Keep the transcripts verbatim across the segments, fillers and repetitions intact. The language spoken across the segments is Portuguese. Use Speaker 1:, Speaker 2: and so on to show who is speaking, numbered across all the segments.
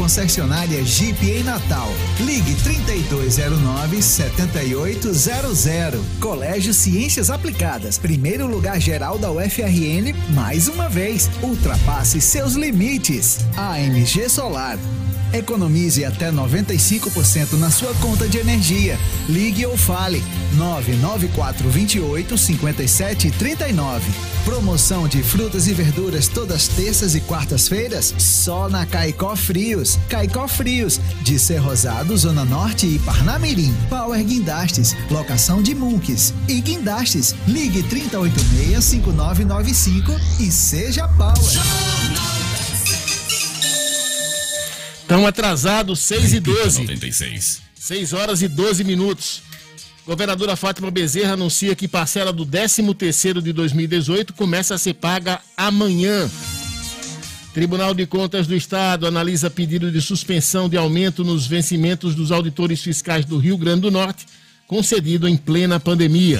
Speaker 1: concessionária Jeep em Natal. Ligue trinta e dois zero nove, setenta e oito zero zero. Colégio Ciências Aplicadas, primeiro lugar geral da U F R N, mais uma vez. Ultrapasse seus limites. A M G Solar. Economize até noventa e cinco por cento na sua conta de energia. Ligue ou fale nove nove quatro dois oito, cinco sete três nove. Promoção de frutas e verduras todas terças e quartas-feiras só na Caicó Frios. Caicó Frios, de Ser Rosado, Zona Norte e Parnamirim. Power Guindastes, locação de Munques e Guindastes. Ligue trinta e oito seis, cinco nove nove cinco e seja Power.
Speaker 2: Estão atrasados, seis e doze.
Speaker 3: noventa e seis.
Speaker 2: seis horas e doze minutos. Governadora Fátima Bezerra anuncia que parcela do décimo terceiro de dois mil e dezoito começa a ser paga amanhã. Tribunal de Contas do Estado analisa pedido de suspensão de aumento nos vencimentos dos auditores fiscais do Rio Grande do Norte, concedido em plena pandemia.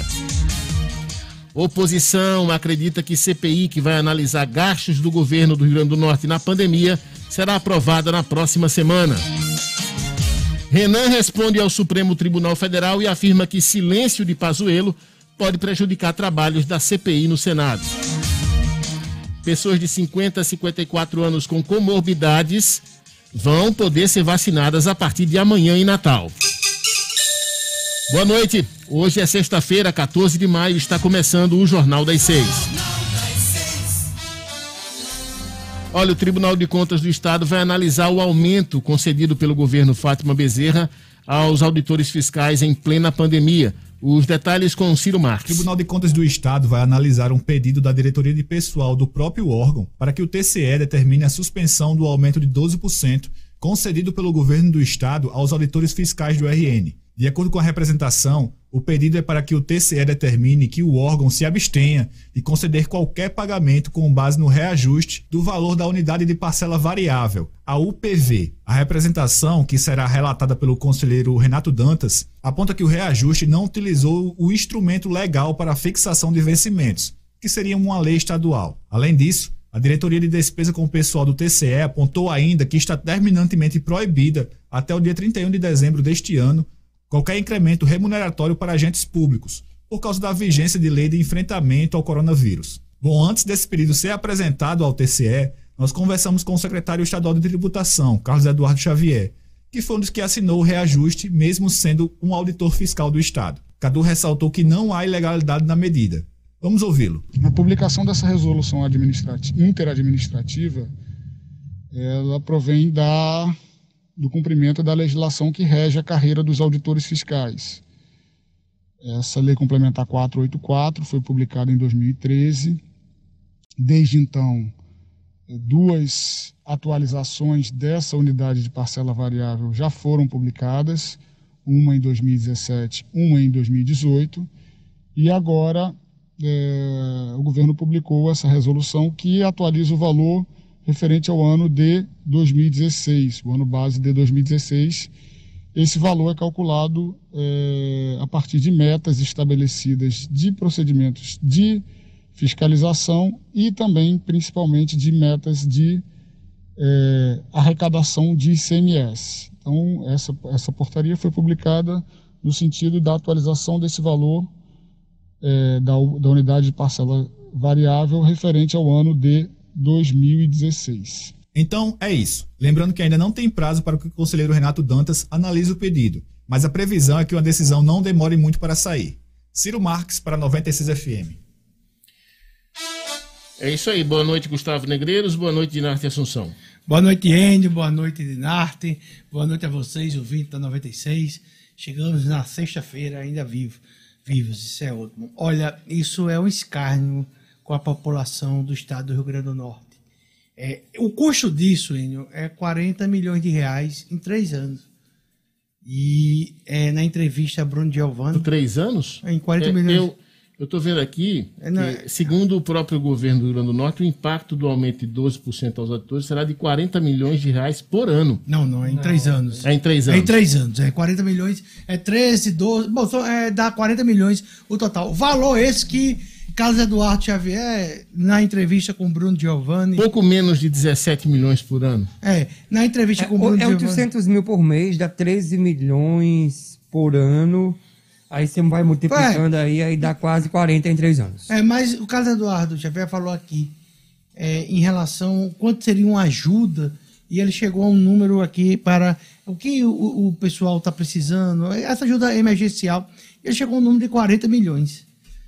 Speaker 2: Oposição acredita que C P I, que vai analisar gastos do governo do Rio Grande do Norte na pandemia, será aprovada na próxima semana. Renan responde ao Supremo Tribunal Federal e afirma que silêncio de Pazuello pode prejudicar trabalhos da C P I no Senado. Pessoas de cinquenta a cinquenta e quatro anos com comorbidades vão poder ser vacinadas a partir de amanhã em Natal. Boa noite. Hoje é sexta-feira, quatorze de maio, está começando o Jornal das Seis. Olha, o Tribunal de Contas do Estado vai analisar o aumento concedido pelo governo Fátima Bezerra aos auditores fiscais em plena pandemia. Os detalhes com Ciro Marques.
Speaker 4: O Tribunal de Contas do Estado vai analisar um pedido da diretoria de pessoal do próprio órgão para que o T C E determine a suspensão do aumento de doze por cento concedido pelo governo do Estado aos auditores fiscais do R N. De acordo com a representação, o pedido é para que o T C E determine que o órgão se abstenha de conceder qualquer pagamento com base no reajuste do valor da unidade de parcela variável, a U P V. A representação, que será relatada pelo conselheiro Renato Dantas, aponta que o reajuste não utilizou o instrumento legal para a fixação de vencimentos, que seria uma lei estadual. Além disso, a diretoria de despesa com o pessoal do T C E apontou ainda que está terminantemente proibida, até o dia trinta e um de dezembro deste ano, qualquer incremento remuneratório para agentes públicos, por causa da vigência de lei de enfrentamento ao coronavírus. Bom, antes desse pedido ser apresentado ao T C E, nós conversamos com o secretário estadual de tributação, Carlos Eduardo Xavier, que foi um dos que assinou o reajuste, mesmo sendo um auditor fiscal do Estado. Cadu ressaltou que não há ilegalidade na medida. Vamos ouvi-lo.
Speaker 5: A publicação dessa resolução administrativa, interadministrativa, ela provém da... do cumprimento da legislação que rege a carreira dos auditores fiscais. Essa Lei Complementar quatrocentos e oitenta e quatro foi publicada em dois mil e treze. Desde então, duas atualizações dessa unidade de parcela variável já foram publicadas, uma em dois mil e dezessete, uma em dois mil e dezoito, e agora é, o governo publicou essa resolução que atualiza o valor referente ao ano de dois mil e dezesseis, o ano base de dois mil e dezesseis. Esse valor é calculado é, a partir de metas estabelecidas de procedimentos de fiscalização e também, principalmente, de metas de é, arrecadação de I C M S. Então, essa, essa portaria foi publicada no sentido da atualização desse valor é, da, da unidade de parcela variável referente ao ano de dois mil e dezesseis.
Speaker 4: Então, é isso. Lembrando que ainda não tem prazo para que o conselheiro Renato Dantas analise o pedido, mas a previsão é que uma decisão não demore muito para sair. Ciro Marques, para noventa e seis F M.
Speaker 2: É isso aí. Boa noite, Gustavo Negreiros. Boa noite, Dinarte Assunção.
Speaker 6: Boa noite, Enio. Boa noite, Dinarte. Boa noite a vocês, ouvintes da noventa e seis. Chegamos na sexta-feira ainda vivo, vivos. Isso é ótimo. Olha, isso é um escárnio com a população do estado do Rio Grande do Norte. É, o custo disso, Enio, é quarenta milhões de reais em três anos. E é, na entrevista a Bruno Giovanni...
Speaker 2: Por três anos?
Speaker 6: Em quarenta
Speaker 2: é,
Speaker 6: milhões.
Speaker 2: Eu estou vendo aqui,
Speaker 6: é, não,
Speaker 2: que, segundo o próprio governo do Rio Grande do Norte, o impacto do aumento de doze por cento aos auditores será de quarenta milhões de reais por ano.
Speaker 6: Não, não, é em não. três anos.
Speaker 2: É em três anos.
Speaker 6: É em três anos, é quarenta milhões, é treze, doze, bom, é, dá quarenta milhões o total. Valor esse que Carlos Eduardo Xavier, na entrevista com o Bruno Giovanni...
Speaker 2: Pouco menos de dezessete milhões por ano.
Speaker 6: É, na entrevista
Speaker 3: É,
Speaker 6: com o Bruno
Speaker 3: é
Speaker 6: Giovanni...
Speaker 3: oitocentos mil por mês, dá treze milhões por ano. Aí você vai multiplicando é. aí, aí dá quase quarenta em três anos.
Speaker 6: É, mas o Carlos Eduardo Xavier falou aqui é, em relação quanto seria uma ajuda, e ele chegou a um número aqui para o que o, o pessoal está precisando, essa ajuda emergencial. Ele chegou a um número de quarenta milhões.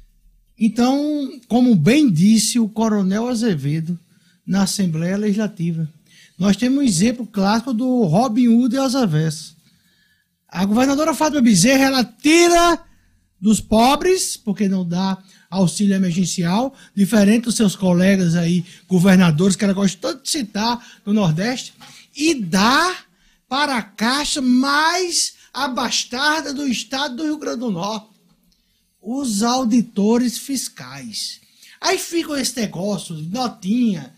Speaker 6: Então, como bem disse o Coronel Azevedo na Assembleia Legislativa, nós temos um exemplo clássico do Robin Hood e as avessas. A governadora Fátima Bezerra, ela tira dos pobres, porque não dá auxílio emergencial, diferente dos seus colegas aí, governadores, que ela gosta tanto de citar no Nordeste, e dá para a caixa mais abastada do estado do Rio Grande do Norte. Os auditores fiscais. Aí ficam esse negócio, notinha,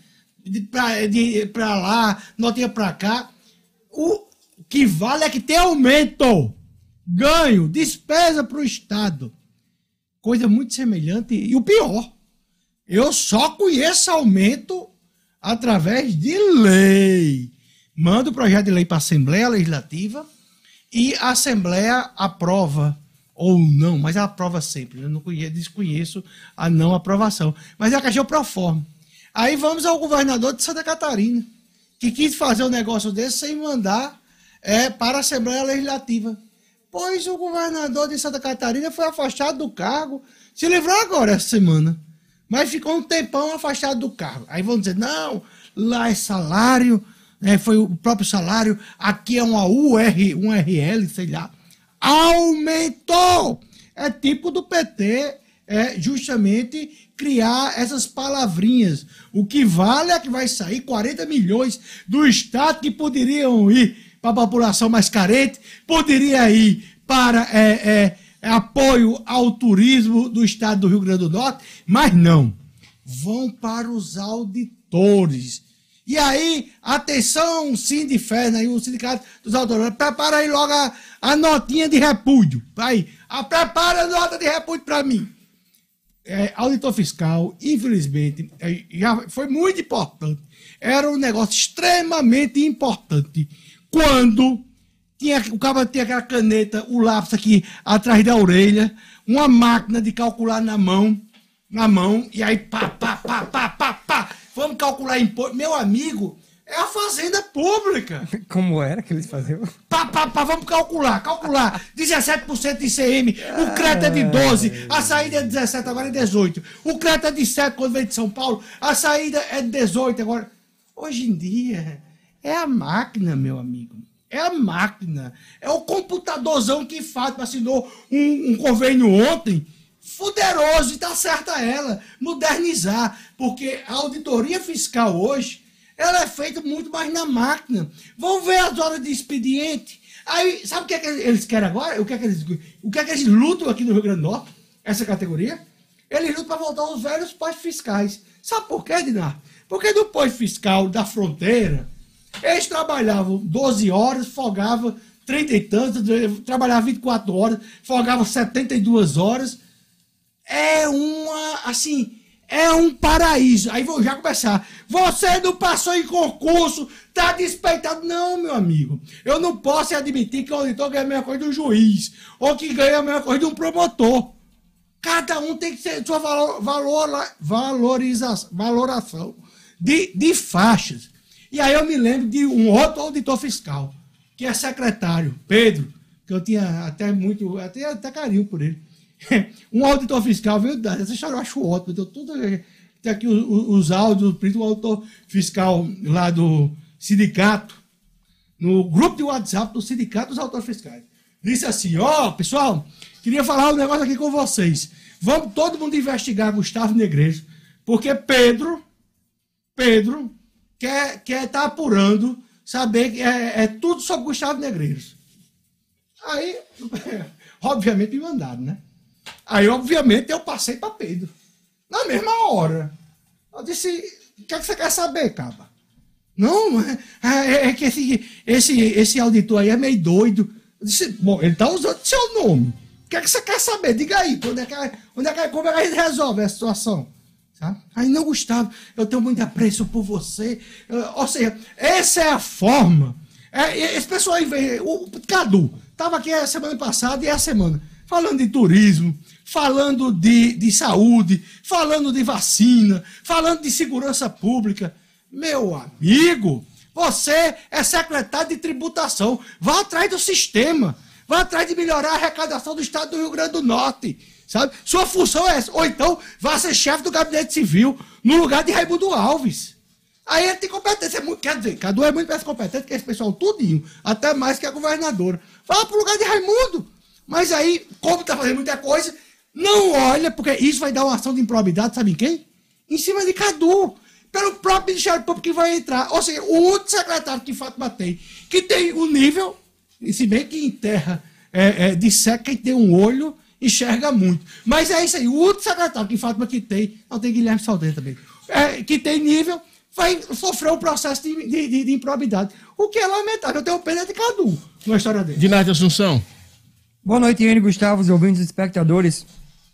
Speaker 6: para lá, notinha para cá. O que vale é que tem aumento, ganho, despesa para o Estado. Coisa muito semelhante. E o pior, eu só conheço aumento através de lei. Manda o projeto de lei para a Assembleia Legislativa e a Assembleia aprova. Ou não, mas ela aprova sempre. Eu não conheço, desconheço a não aprovação. Mas é a questão pro forma. Aí vamos ao governador de Santa Catarina, que quis fazer um negócio desse sem mandar é, para a Assembleia Legislativa. Pois o governador de Santa Catarina foi afastado do cargo, se livrou agora essa semana, mas ficou um tempão afastado do cargo. Aí vão dizer, não, lá é salário, né, foi o próprio salário, aqui é uma U R, um R L, sei lá. Aumentou! É tipo do P T, é justamente criar essas palavrinhas. O que vale é que vai sair quarenta milhões do Estado que poderiam ir para a população mais carente, poderia ir para é, é, apoio ao turismo do Estado do Rio Grande do Norte, mas não. Vão para os auditores. E aí, atenção, Sindifé, aí o sindicato dos auditores, prepara aí logo a, a notinha de repúdio. Aí, a, prepara a nota de repúdio para mim. É, auditor fiscal, infelizmente, é, já foi muito importante. Era um negócio extremamente importante. Quando tinha, o cara tinha aquela caneta, o lápis aqui atrás da orelha, uma máquina de calcular na mão, na mão, e aí pá, pá, pá, pá, pá, pá. Vamos calcular imposto. Meu amigo, é a fazenda pública.
Speaker 3: Como era que eles faziam?
Speaker 6: Pá, pá, pá, vamos calcular, calcular. dezessete por cento de I C M, o crédito é de doze, a saída é dezessete, agora é dezoito. O crédito é de sete quando vem de São Paulo, a saída é de dezoito agora. Hoje em dia, é a máquina, meu amigo. É a máquina. É o computadorzão que Fátima assinou um, um convênio ontem, fuderoso, e tá certa ela, modernizar, porque a auditoria fiscal hoje, ela é feita muito mais na máquina. Vão ver as horas de expediente. Aí, sabe o que é que eles querem agora? O que é que eles, o que é que eles lutam aqui no Rio Grande do Norte, essa categoria? Eles lutam para voltar aos velhos postos fiscais. Sabe por quê, Dinar? Porque no posto fiscal da fronteira, eles trabalhavam doze horas, folgavam trinta e tantos, trabalhavam vinte e quatro horas, folgavam setenta e duas horas. É uma, assim, é um paraíso. Aí vou já começar. Você não passou em concurso, tá despeitado. Não, meu amigo. Eu não posso admitir que o auditor ganha a mesma coisa do juiz, ou que ganha a mesma coisa de um promotor. Cada um tem que ter sua valor, valor, valorização, valoração de, de faixas. E aí eu me lembro de um outro auditor fiscal, que é secretário, Pedro, que eu tinha até muito, até, até carinho por ele. Um auditor fiscal, viu? Essa história eu acho ótima. Então, tudo, tem aqui os, os áudios, o auditor fiscal lá do sindicato, no grupo de WhatsApp do sindicato dos auditores fiscais. Disse assim, ó, oh, pessoal, queria falar um negócio aqui com vocês. Vamos todo mundo investigar Gustavo Negreiros, porque Pedro, Pedro, quer quer tá apurando, saber que é, é tudo sobre Gustavo Negreiros. Aí, obviamente, me mandaram, né? Aí, obviamente, eu passei para Pedro. Na mesma hora. Eu disse, o que, é que você quer saber, caba? Não, é, é, é que esse, esse, esse auditor aí é meio doido. Eu disse, bom, ele está usando seu nome. que é que você quer saber? Diga aí, onde é que, onde é que, como é que a gente resolve a situação? Sabe? Aí, não, Gustavo, eu tenho muito apreço por você. Eu, ou seja, essa é a forma. É, esse pessoal aí vem, o Cadu estava aqui a semana passada e a semana, falando de turismo, falando de, de saúde, falando de vacina, falando de segurança pública. Meu amigo, você é secretário de tributação. Vá atrás do sistema. Vá atrás de melhorar a arrecadação do estado do Rio Grande do Norte. Sabe? Sua função é essa. Ou então, vá ser chefe do gabinete civil no lugar de Raimundo Alves. Aí ele tem competência. Quer dizer, Cadu é muito mais competente que esse pessoal tudinho. Até mais que a governadora. Vá para o lugar de Raimundo. Mas aí, como está fazendo muita coisa, não olha, porque isso vai dar uma ação de improbidade, sabe em quem? Em cima de Cadu. Pelo próprio Ministério Público que vai entrar. Ou seja, o único secretário que Fátima tem, que tem um nível, e se bem que em terra é, é, disseca quem tem um olho, enxerga muito. Mas é isso aí, o único secretário que Fátima que tem, não tem Guilherme Saldanha também, é, que tem nível, vai sofrer um processo de, de, de, de improbidade. O que é lamentável. Eu tenho pena de Cadu na história dele.
Speaker 2: Dinarte Assunção.
Speaker 3: Boa noite, Iane, Gustavo, os ouvintes e espectadores.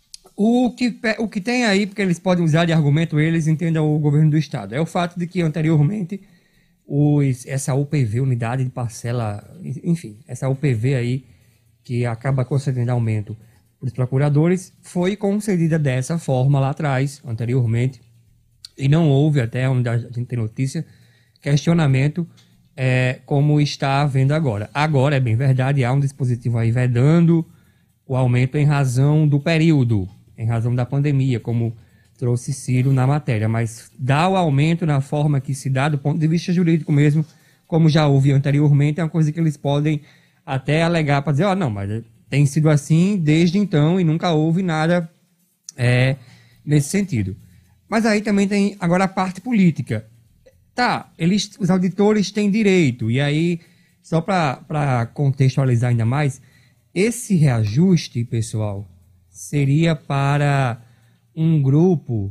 Speaker 3: O que, o que tem aí, porque eles podem usar de argumento, eles entendam o governo do Estado, é o fato de que anteriormente os, essa U P V, unidade de parcela, enfim, essa U P V aí, que acaba concedendo aumento para os procuradores, foi concedida dessa forma lá atrás, anteriormente, e não houve, até onde a gente tem notícia, questionamento é, como está havendo agora. Agora, é bem verdade, há um dispositivo aí vedando o aumento em razão do período, em razão da pandemia, como trouxe Ciro na matéria, mas dá o aumento na forma que se dá do ponto de vista jurídico mesmo, como já houve anteriormente, é uma coisa que eles podem até alegar para dizer, ó, oh, não, mas tem sido assim desde então e nunca houve nada é, nesse sentido. Mas aí também tem agora a parte política. Tá, eles, os auditores têm direito, e aí, só para contextualizar ainda mais, esse reajuste, pessoal, seria para um grupo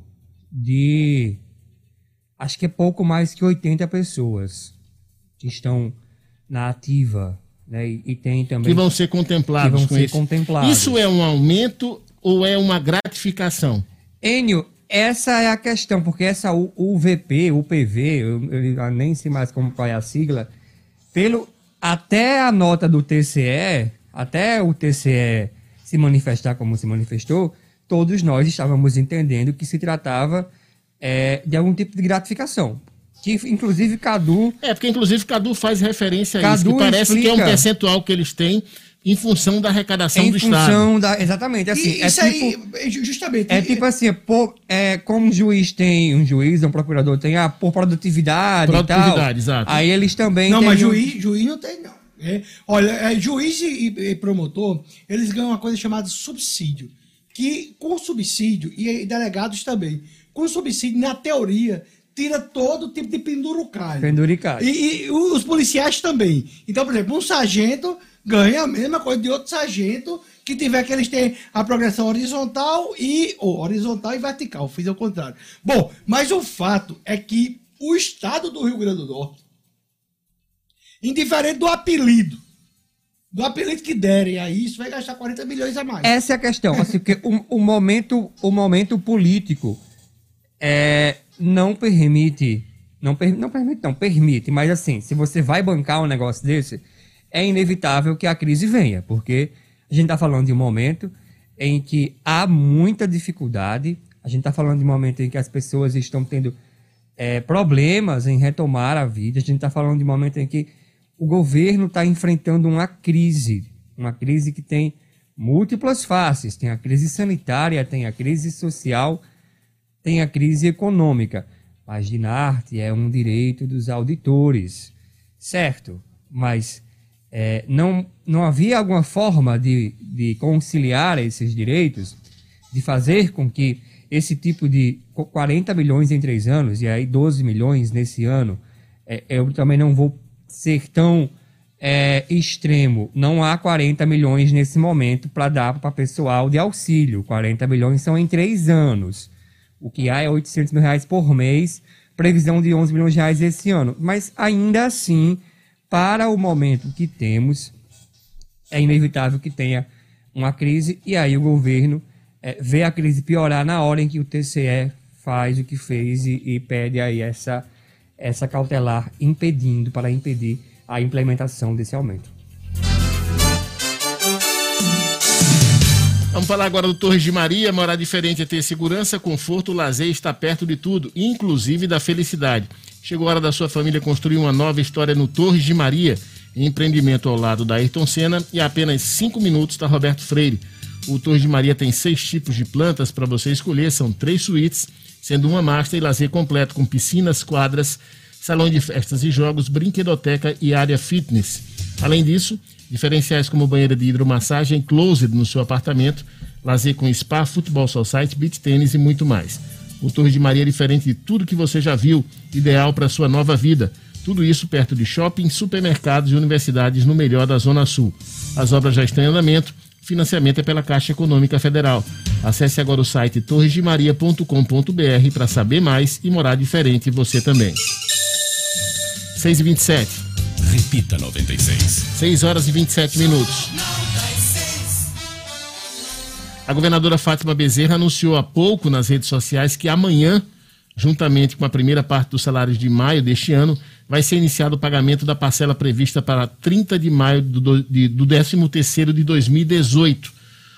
Speaker 3: de, acho que é pouco mais que oitenta pessoas que estão na ativa, né? E, e tem também...
Speaker 2: Que vão ser contemplados
Speaker 3: que vão
Speaker 2: com
Speaker 3: ser
Speaker 2: isso.
Speaker 3: contemplados.
Speaker 2: Isso é um aumento ou é uma gratificação?
Speaker 3: Enio, essa é a questão, porque essa U V P, U P V, eu, eu nem sei mais como é a sigla, pelo, até a nota do T C E, até o T C E se manifestar como se manifestou, todos nós estávamos entendendo que se tratava é, de algum tipo de gratificação. Que, inclusive, Cadu...
Speaker 2: É, porque, inclusive, Cadu faz referência a
Speaker 3: Cadu
Speaker 2: isso, que parece
Speaker 3: explica,
Speaker 2: que é um percentual que eles têm em função da arrecadação
Speaker 3: em
Speaker 2: do
Speaker 3: função
Speaker 2: Estado.
Speaker 3: Da, exatamente. Assim,
Speaker 6: E
Speaker 3: é
Speaker 6: isso
Speaker 3: tipo,
Speaker 6: aí, justamente...
Speaker 3: É tipo assim, por, é, como um juiz tem, um juiz, um procurador tem, ah, por produtividade,
Speaker 2: Produtividade,
Speaker 3: e tal.
Speaker 2: exato.
Speaker 3: Aí eles também
Speaker 6: Não,
Speaker 3: têm
Speaker 6: mas
Speaker 3: um-
Speaker 6: juiz, juiz não tem, não. É, olha, é, juiz e, e promotor, eles ganham uma coisa chamada subsídio. Que com subsídio, e delegados também, com subsídio, na teoria, tira todo tipo de pendurucalho.
Speaker 3: Penduricalho.
Speaker 6: E, e os policiais também. Então, por exemplo, um sargento ganha a mesma coisa de outro sargento que tiver que eles têm a progressão horizontal e ou horizontal e vertical, fiz ao contrário. Bom, mas o fato é que o estado do Rio Grande do Norte, indiferente do apelido, do apelido que derem a isso, vai gastar quarenta milhões a mais.
Speaker 3: Essa é a questão, assim, porque o, o, momento, o momento político é, não permite, não, per, não permite, não, permite, mas assim, se você vai bancar um negócio desse, é inevitável que a crise venha, porque a gente está falando de um momento em que há muita dificuldade, a gente está falando de um momento em que as pessoas estão tendo é, problemas em retomar a vida, a gente está falando de um momento em que o governo está enfrentando uma crise, uma crise que tem múltiplas faces, tem a crise sanitária, tem a crise social, tem a crise econômica. Mas, Dinarte, é um direito dos auditores, certo? Mas é, não, não havia alguma forma de, de conciliar esses direitos, de fazer com que esse tipo de quarenta milhões em três anos, e aí doze milhões nesse ano, é, eu também não vou ser tão é, extremo. Não há quarenta milhões nesse momento para dar para pessoal de auxílio. quarenta milhões são em três anos. O que há é oitocentos mil reais por mês, previsão de onze milhões de reais esse ano. Mas ainda assim, para o momento que temos, é inevitável que tenha uma crise, e aí o governo é, vê a crise piorar na hora em que o T C E faz o que fez e, e pede aí essa, essa cautelar impedindo, para impedir a implementação desse aumento.
Speaker 2: Vamos falar agora do Torres de Maria. Morar diferente é ter segurança, conforto, lazer, está perto de tudo, inclusive da felicidade. Chegou a hora da sua família construir uma nova história no Torres de Maria, empreendimento ao lado da Ayrton Senna e a apenas cinco minutos da Roberto Freire. O Torres de Maria tem seis tipos de plantas para você escolher, são três suítes, sendo uma master e lazer completo com piscinas, quadras, salão de festas e jogos, brinquedoteca e área fitness. Além disso, diferenciais como banheira de hidromassagem, closet no seu apartamento, lazer com spa, futebol society, beach tênis e muito mais. O Torres de Maria é diferente de tudo que você já viu, ideal para sua nova vida. Tudo isso perto de shopping, supermercados e universidades no melhor da Zona Sul. As obras já estão em andamento, financiamento é pela Caixa Econômica Federal. Acesse agora o site torres de maria ponto com ponto b r para saber mais e morar diferente você também. seis e vinte e sete.
Speaker 7: Repita noventa e seis.
Speaker 2: seis horas e vinte e sete minutos. A governadora Fátima Bezerra anunciou há pouco nas redes sociais que amanhã, juntamente com a primeira parte dos salários de maio deste ano, vai ser iniciado o pagamento da parcela prevista para trinta de maio do, de, do décimo terceiro de dois mil e dezoito.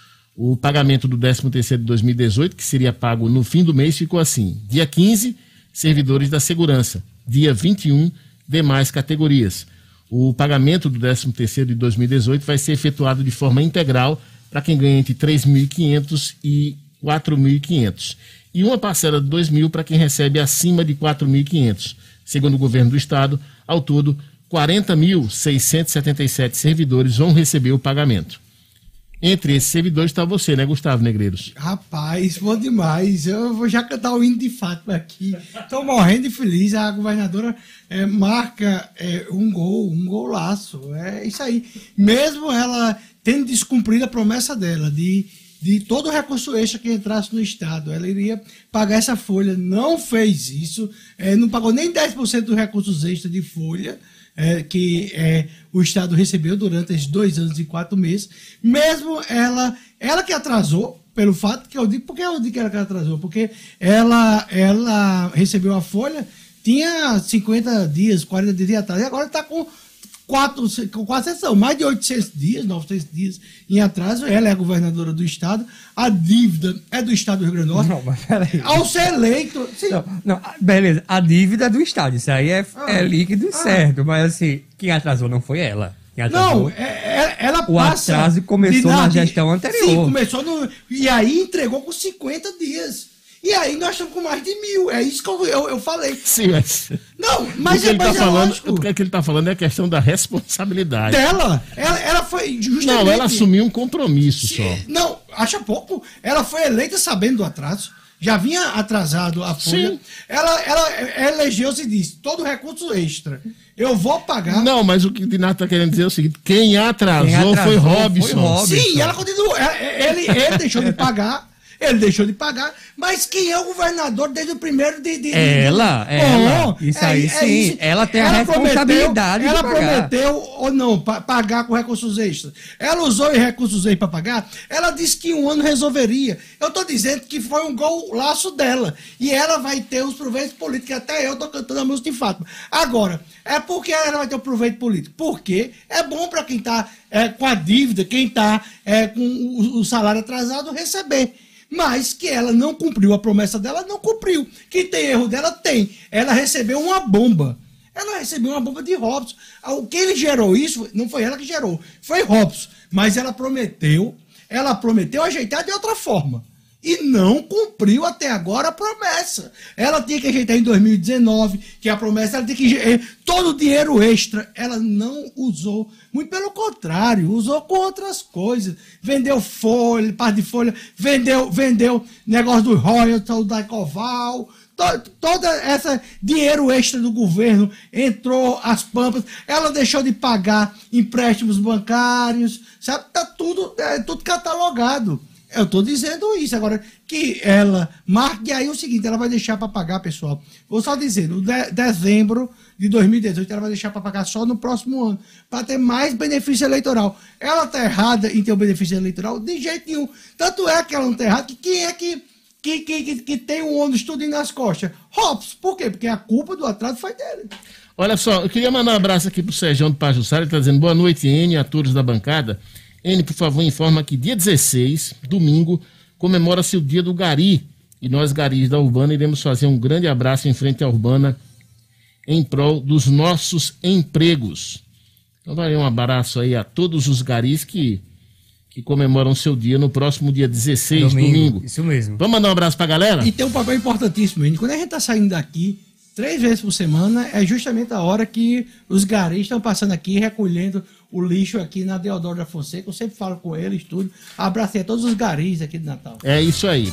Speaker 2: O pagamento do décimo terceiro de dois mil e dezoito, que seria pago no fim do mês, ficou assim: dia quinze, servidores da segurança; dia vinte e um, demais categorias. O pagamento do décimo terceiro de dois mil e dezoito vai ser efetuado de forma integral para quem ganha entre três mil e quinhentos e quatro mil e quinhentos. E uma parcela de dois mil para quem recebe acima de quatro mil e quinhentos. Segundo o governo do estado, ao todo, quarenta mil seiscentos e setenta e sete servidores vão receber o pagamento. Entre esses servidores está você, né, Gustavo Negreiros?
Speaker 6: Rapaz, bom demais. Eu vou já cantar o hino de Fátima aqui. Estou morrendo de feliz. A governadora é, marca é, um gol, um golaço. É isso aí. Mesmo ela tendo descumprido a promessa dela de, de todo o recurso extra que entrasse no estado, ela iria pagar essa folha. Não fez isso. É, não pagou nem dez por cento dos recursos extras de folha. É, que é, o Estado recebeu durante esses dois anos e quatro meses, mesmo ela, ela que atrasou, pelo fato que eu digo, por que eu digo que ela que atrasou? Porque ela, ela recebeu a folha, tinha cinquenta dias, quarenta dias de atraso, e agora está com quatro, com quatro sessões, mais de oitocentos dias, novecentos dias em atraso. Ela é a governadora do Estado, a dívida é do Estado do Rio Grande do Norte.
Speaker 3: Não, mas peraí.
Speaker 6: Ao ser eleito... Sim.
Speaker 3: Não, não, beleza, a dívida é do Estado, isso aí é, ah, é líquido e ah, certo, mas assim, quem atrasou não foi ela. Quem atrasou,
Speaker 6: não, é, é, ela
Speaker 3: o
Speaker 6: passa...
Speaker 3: O atraso começou na gestão anterior.
Speaker 6: Sim, começou no... E aí entregou com cinquenta dias. E aí nós estamos com mais de mil. É isso que eu, eu, eu falei.
Speaker 2: Sim, mas...
Speaker 6: Não, mas, é,
Speaker 2: ele
Speaker 6: mas
Speaker 2: tá
Speaker 6: é
Speaker 2: falando,
Speaker 6: lógico.
Speaker 2: O que ele está falando é a questão da responsabilidade.
Speaker 6: Dela. Ela, ela foi justamente...
Speaker 2: Não, ela assumiu um compromisso
Speaker 6: Se,
Speaker 2: só.
Speaker 6: Não, acha pouco. Ela foi eleita sabendo do atraso. Já vinha atrasado a folha.
Speaker 2: Sim.
Speaker 6: Ela, ela elegeu-se e disse, todo recurso extra, eu vou pagar...
Speaker 2: Não, mas o que o Dinato está querendo dizer é o seguinte, quem atrasou, quem atrasou foi, Robson. foi Robson.
Speaker 6: Sim, ela continuou. Ele, ele deixou de pagar... Ele deixou de pagar, mas quem é o governador desde o primeiro de... de, de
Speaker 3: ela,
Speaker 6: de...
Speaker 3: ela. Oh, isso aí é, sim, é isso. Ela tem ela a responsabilidade
Speaker 6: prometeu,
Speaker 3: de
Speaker 6: Ela
Speaker 3: pagar.
Speaker 6: prometeu ou não pagar com recursos extras. Ela usou recursos extras para pagar, ela disse que um ano resolveria. Eu estou dizendo que foi um golaço dela. E ela vai ter os proveitos políticos, até eu estou cantando a música de Fátima. Agora, é porque ela vai ter o proveito político? Porque é bom para quem está é, com a dívida, quem está é, com o, o salário atrasado, receber. Mas que ela não cumpriu a promessa dela, não cumpriu. Que tem erro dela, tem. Ela recebeu uma bomba. Ela recebeu uma bomba de Robson. O que ele gerou isso, não foi ela que gerou, foi Robson. Mas ela prometeu, ela prometeu ajeitar de outra forma. E não cumpriu até agora a promessa. Ela tinha que ajeitar em dois mil e dezenove, que a promessa, ela tinha que... Todo o dinheiro extra, ela não usou. Muito pelo contrário, usou com outras coisas. Vendeu folha, parte de folha, vendeu, vendeu negócio do royalties, da Ecoval, to, toda essa dinheiro extra do governo entrou às pampas. Ela deixou de pagar empréstimos bancários, sabe? Tá tudo, é, tudo catalogado. Eu estou dizendo isso. Agora, que ela marque aí o seguinte, ela vai deixar para pagar, pessoal. Vou só dizer, no de dezembro de dois mil e dezoito, ela vai deixar para pagar só no próximo ano, para ter mais benefício eleitoral. Ela está errada em ter o benefício eleitoral? De jeito nenhum. Tanto é que ela não está errada, que quem é que, que, que, que, que tem um ônibus tudo nas costas? Robson. Por quê? Porque a culpa do atraso foi dele.
Speaker 2: Olha só, eu queria mandar um abraço aqui pro Sérgio do Pajussara, ele está dizendo boa noite, N, a todos da bancada. N, por favor, informa que dia dezesseis, domingo, comemora-se o dia do Gari. E nós, garis da Urbana, iremos fazer um grande abraço em frente à Urbana em prol dos nossos empregos. Então, vai um abraço aí a todos os garis que, que comemoram seu dia no próximo dia dezesseis, domingo. domingo.
Speaker 3: Isso mesmo.
Speaker 2: Vamos mandar um abraço pra galera?
Speaker 6: E tem um papel importantíssimo, N. Quando a gente tá saindo daqui, três vezes por semana, é justamente a hora que os garis estão passando aqui, recolhendo o lixo aqui na Deodoro da Fonseca. Eu sempre falo com eles, tudo. Abracei a todos os garis aqui de Natal.
Speaker 2: É isso aí.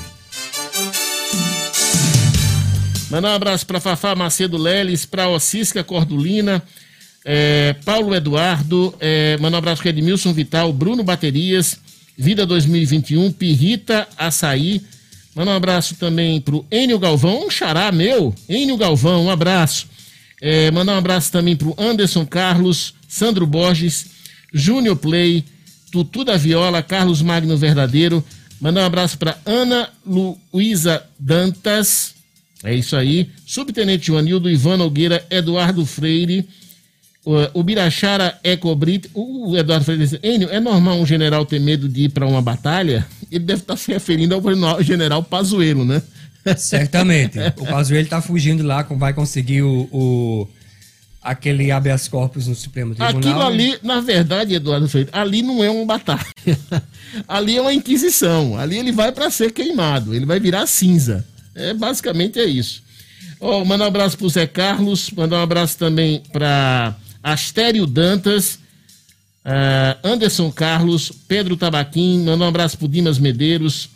Speaker 2: Mandar um abraço para Fafá Macedo Leles, para Ocisca Cordulina, é, Paulo Eduardo, é, mandar um abraço para Edmilson Vital, Bruno Baterias, Vida dois mil e vinte e um, Pirrita Açaí. Mandar um abraço também pro Enio Galvão, um xará meu, Enio Galvão, um abraço. É, mandar um abraço também pro Anderson Carlos, Sandro Borges, Júnior Play, Tutu da Viola, Carlos Magno Verdadeiro. Mandar um abraço para Ana Luísa Dantas, é isso aí. Subtenente Joanildo, Ivan Nogueira, Eduardo Freire, o, o Birachara Ecobrito. O Eduardo Freire diz, Enio, é normal um general ter medo de ir para uma batalha? Ele deve estar se referindo ao general Pazuello, né?
Speaker 3: Certamente. O Pazuello está fugindo lá, vai conseguir o, o aquele habeas corpus no Supremo Tribunal.
Speaker 2: Aquilo ali, na verdade, Eduardo Freire, ali não é uma batalha. Ali é uma inquisição. Ali ele vai para ser queimado, ele vai virar cinza. É, basicamente é isso. Oh, mandar um abraço pro Zé Carlos, mandar um abraço também para Astério Dantas, uh, Anderson Carlos, Pedro Tabaquim, mandar um abraço pro Dimas Medeiros,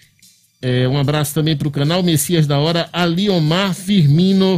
Speaker 2: é, um abraço também pro canal Messias da Hora, Aliomar Firmino.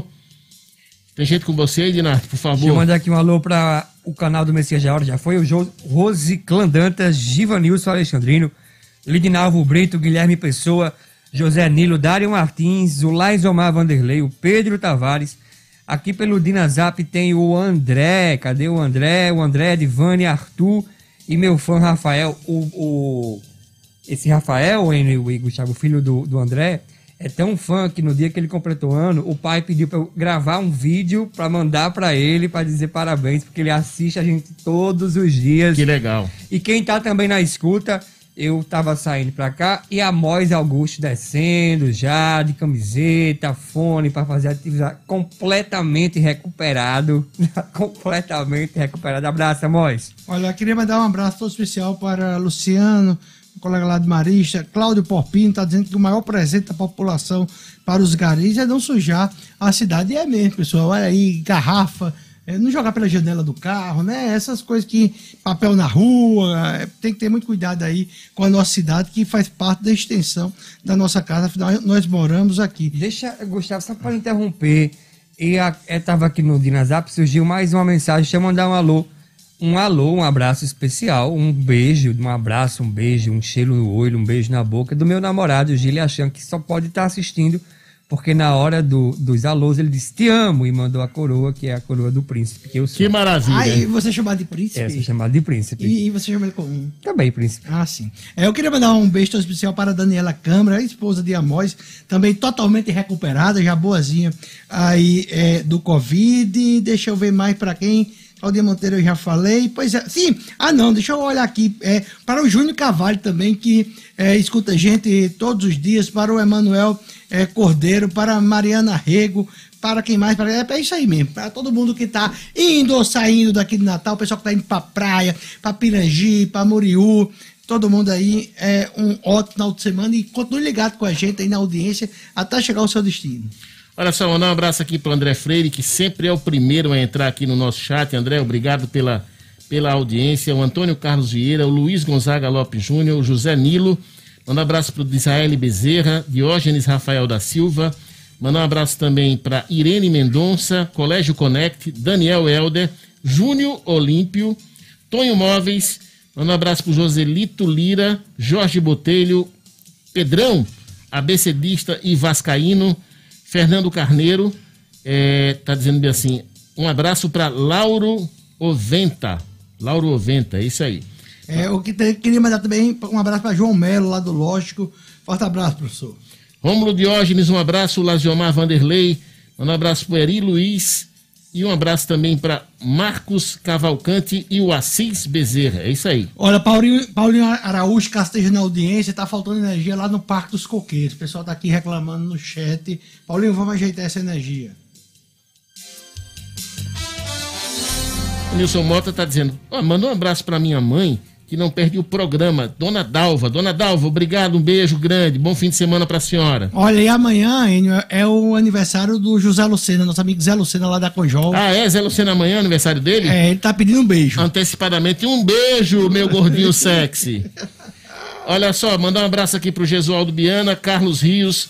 Speaker 2: Tem gente com você aí, Dinardo, por favor.
Speaker 3: Deixa eu mandar aqui um alô para o canal do Messias da Hora, já foi o jo Rosiclan Dantas, Givanilson Alexandrino, Lidinalvo Brito, Guilherme Pessoa, José Nilo, Dário Martins, o Laisomar Vanderlei, o Pedro Tavares. Aqui pelo Dinazap tem o André, cadê o André? O André, Divane, Arthur e meu fã Rafael. O, o, esse Rafael, o Gustavo, filho do, do André, é tão fã que no dia que ele completou ano, o pai pediu para eu gravar um vídeo para mandar para ele, para dizer parabéns, porque ele assiste a gente todos os dias.
Speaker 2: Que legal.
Speaker 3: E quem tá também na escuta... Eu tava saindo pra cá e a Mois Augusto descendo já, de camiseta, fone, pra fazer atividade, completamente recuperado, completamente recuperado. Abraço, Mois.
Speaker 6: Olha, eu queria mandar um abraço todo especial para Luciano, um colega lá de Marista, Cláudio Porpino, tá dizendo que o maior presente da população para os garis é não sujar a cidade. E é mesmo, pessoal, olha aí, garrafa, É, não jogar pela janela do carro, né? Essas coisas que... Papel na rua, é, tem que ter muito cuidado aí com a nossa cidade, que faz parte da extensão da nossa casa, afinal nós moramos aqui.
Speaker 3: Deixa, Gustavo, só para interromper, e estava aqui no Dinazap, surgiu mais uma mensagem, deixa eu mandar um alô. Um alô, um abraço especial, um beijo, um abraço, um beijo, um cheiro no olho, um beijo na boca, do meu namorado, o Gili Achan, que só pode estar assistindo, porque na hora do, dos alôs ele disse te amo e mandou a coroa, que é a coroa do príncipe, que eu sou.
Speaker 2: Que maravilha.
Speaker 6: Aí você chamado de príncipe?
Speaker 3: É, sou chamado de príncipe.
Speaker 6: E, e você chama ele como?
Speaker 3: Também príncipe.
Speaker 6: Ah, sim. É, eu queria mandar um beijo tão especial para a Daniela Câmara, a esposa de Amós, também totalmente recuperada, já boazinha aí é, do Covid. Deixa eu ver mais para quem... Claudia Monteiro eu já falei, pois é, sim, ah não, deixa eu olhar aqui, é, para o Júnior Cavalho também, que é, escuta a gente todos os dias, para o Emanuel é, Cordeiro, para a Mariana Rego, para quem mais, para, é, é isso aí mesmo, para todo mundo que está indo ou saindo daqui de Natal, o pessoal que está indo para praia, para Pirangi, para Muriú, todo mundo aí, é um ótimo final de semana e continue ligado com a gente aí na audiência até chegar ao seu destino.
Speaker 2: Olha só, mandar um abraço aqui para o André Freire, que sempre é o primeiro a entrar aqui no nosso chat. André, obrigado pela, pela audiência. O Antônio Carlos Vieira, o Luiz Gonzaga Lopes Júnior, o José Nilo. Mandar um abraço para o Israel Bezerra, Diógenes Rafael da Silva. Mandar um abraço também para Irene Mendonça, Colégio Connect, Daniel Helder, Júnior Olímpio, Tonho Móveis. Mandar um abraço para o Joselito Lira, Jorge Botelho, Pedrão, abecedista e vascaíno. Fernando Carneiro está é, dizendo bem assim, um abraço para Lauro Oventa. Lauro Oventa, é isso aí.
Speaker 6: É, o que te, queria mandar também um abraço para João Melo, lá do Lógico. Forte abraço, professor.
Speaker 2: Rômulo Diógenes, um abraço. Laziomar Vanderlei, um abraço para Eri Luiz. E um abraço também para Marcos Cavalcante e o Assis Bezerra. É isso aí.
Speaker 6: Olha, Paulinho, Paulinho Araújo, Casteja na audiência, tá faltando energia lá no Parque dos Coqueiros. O pessoal tá aqui reclamando no chat. Paulinho, vamos ajeitar essa energia.
Speaker 2: O Nilson Mota tá dizendo, oh, manda um abraço para minha mãe, que não perde o programa, Dona Dalva. Dona Dalva, obrigado, um beijo grande, bom fim de semana pra senhora.
Speaker 6: Olha, e amanhã, Enio, é o aniversário do José Lucena, nosso amigo Zé Lucena lá da Conjol.
Speaker 2: Ah, é? Zé Lucena amanhã, aniversário dele?
Speaker 6: É, ele tá pedindo um beijo.
Speaker 2: Antecipadamente, um beijo, meu gordinho sexy. Olha só, mandar um abraço aqui pro Gesualdo Biana, Carlos Rios,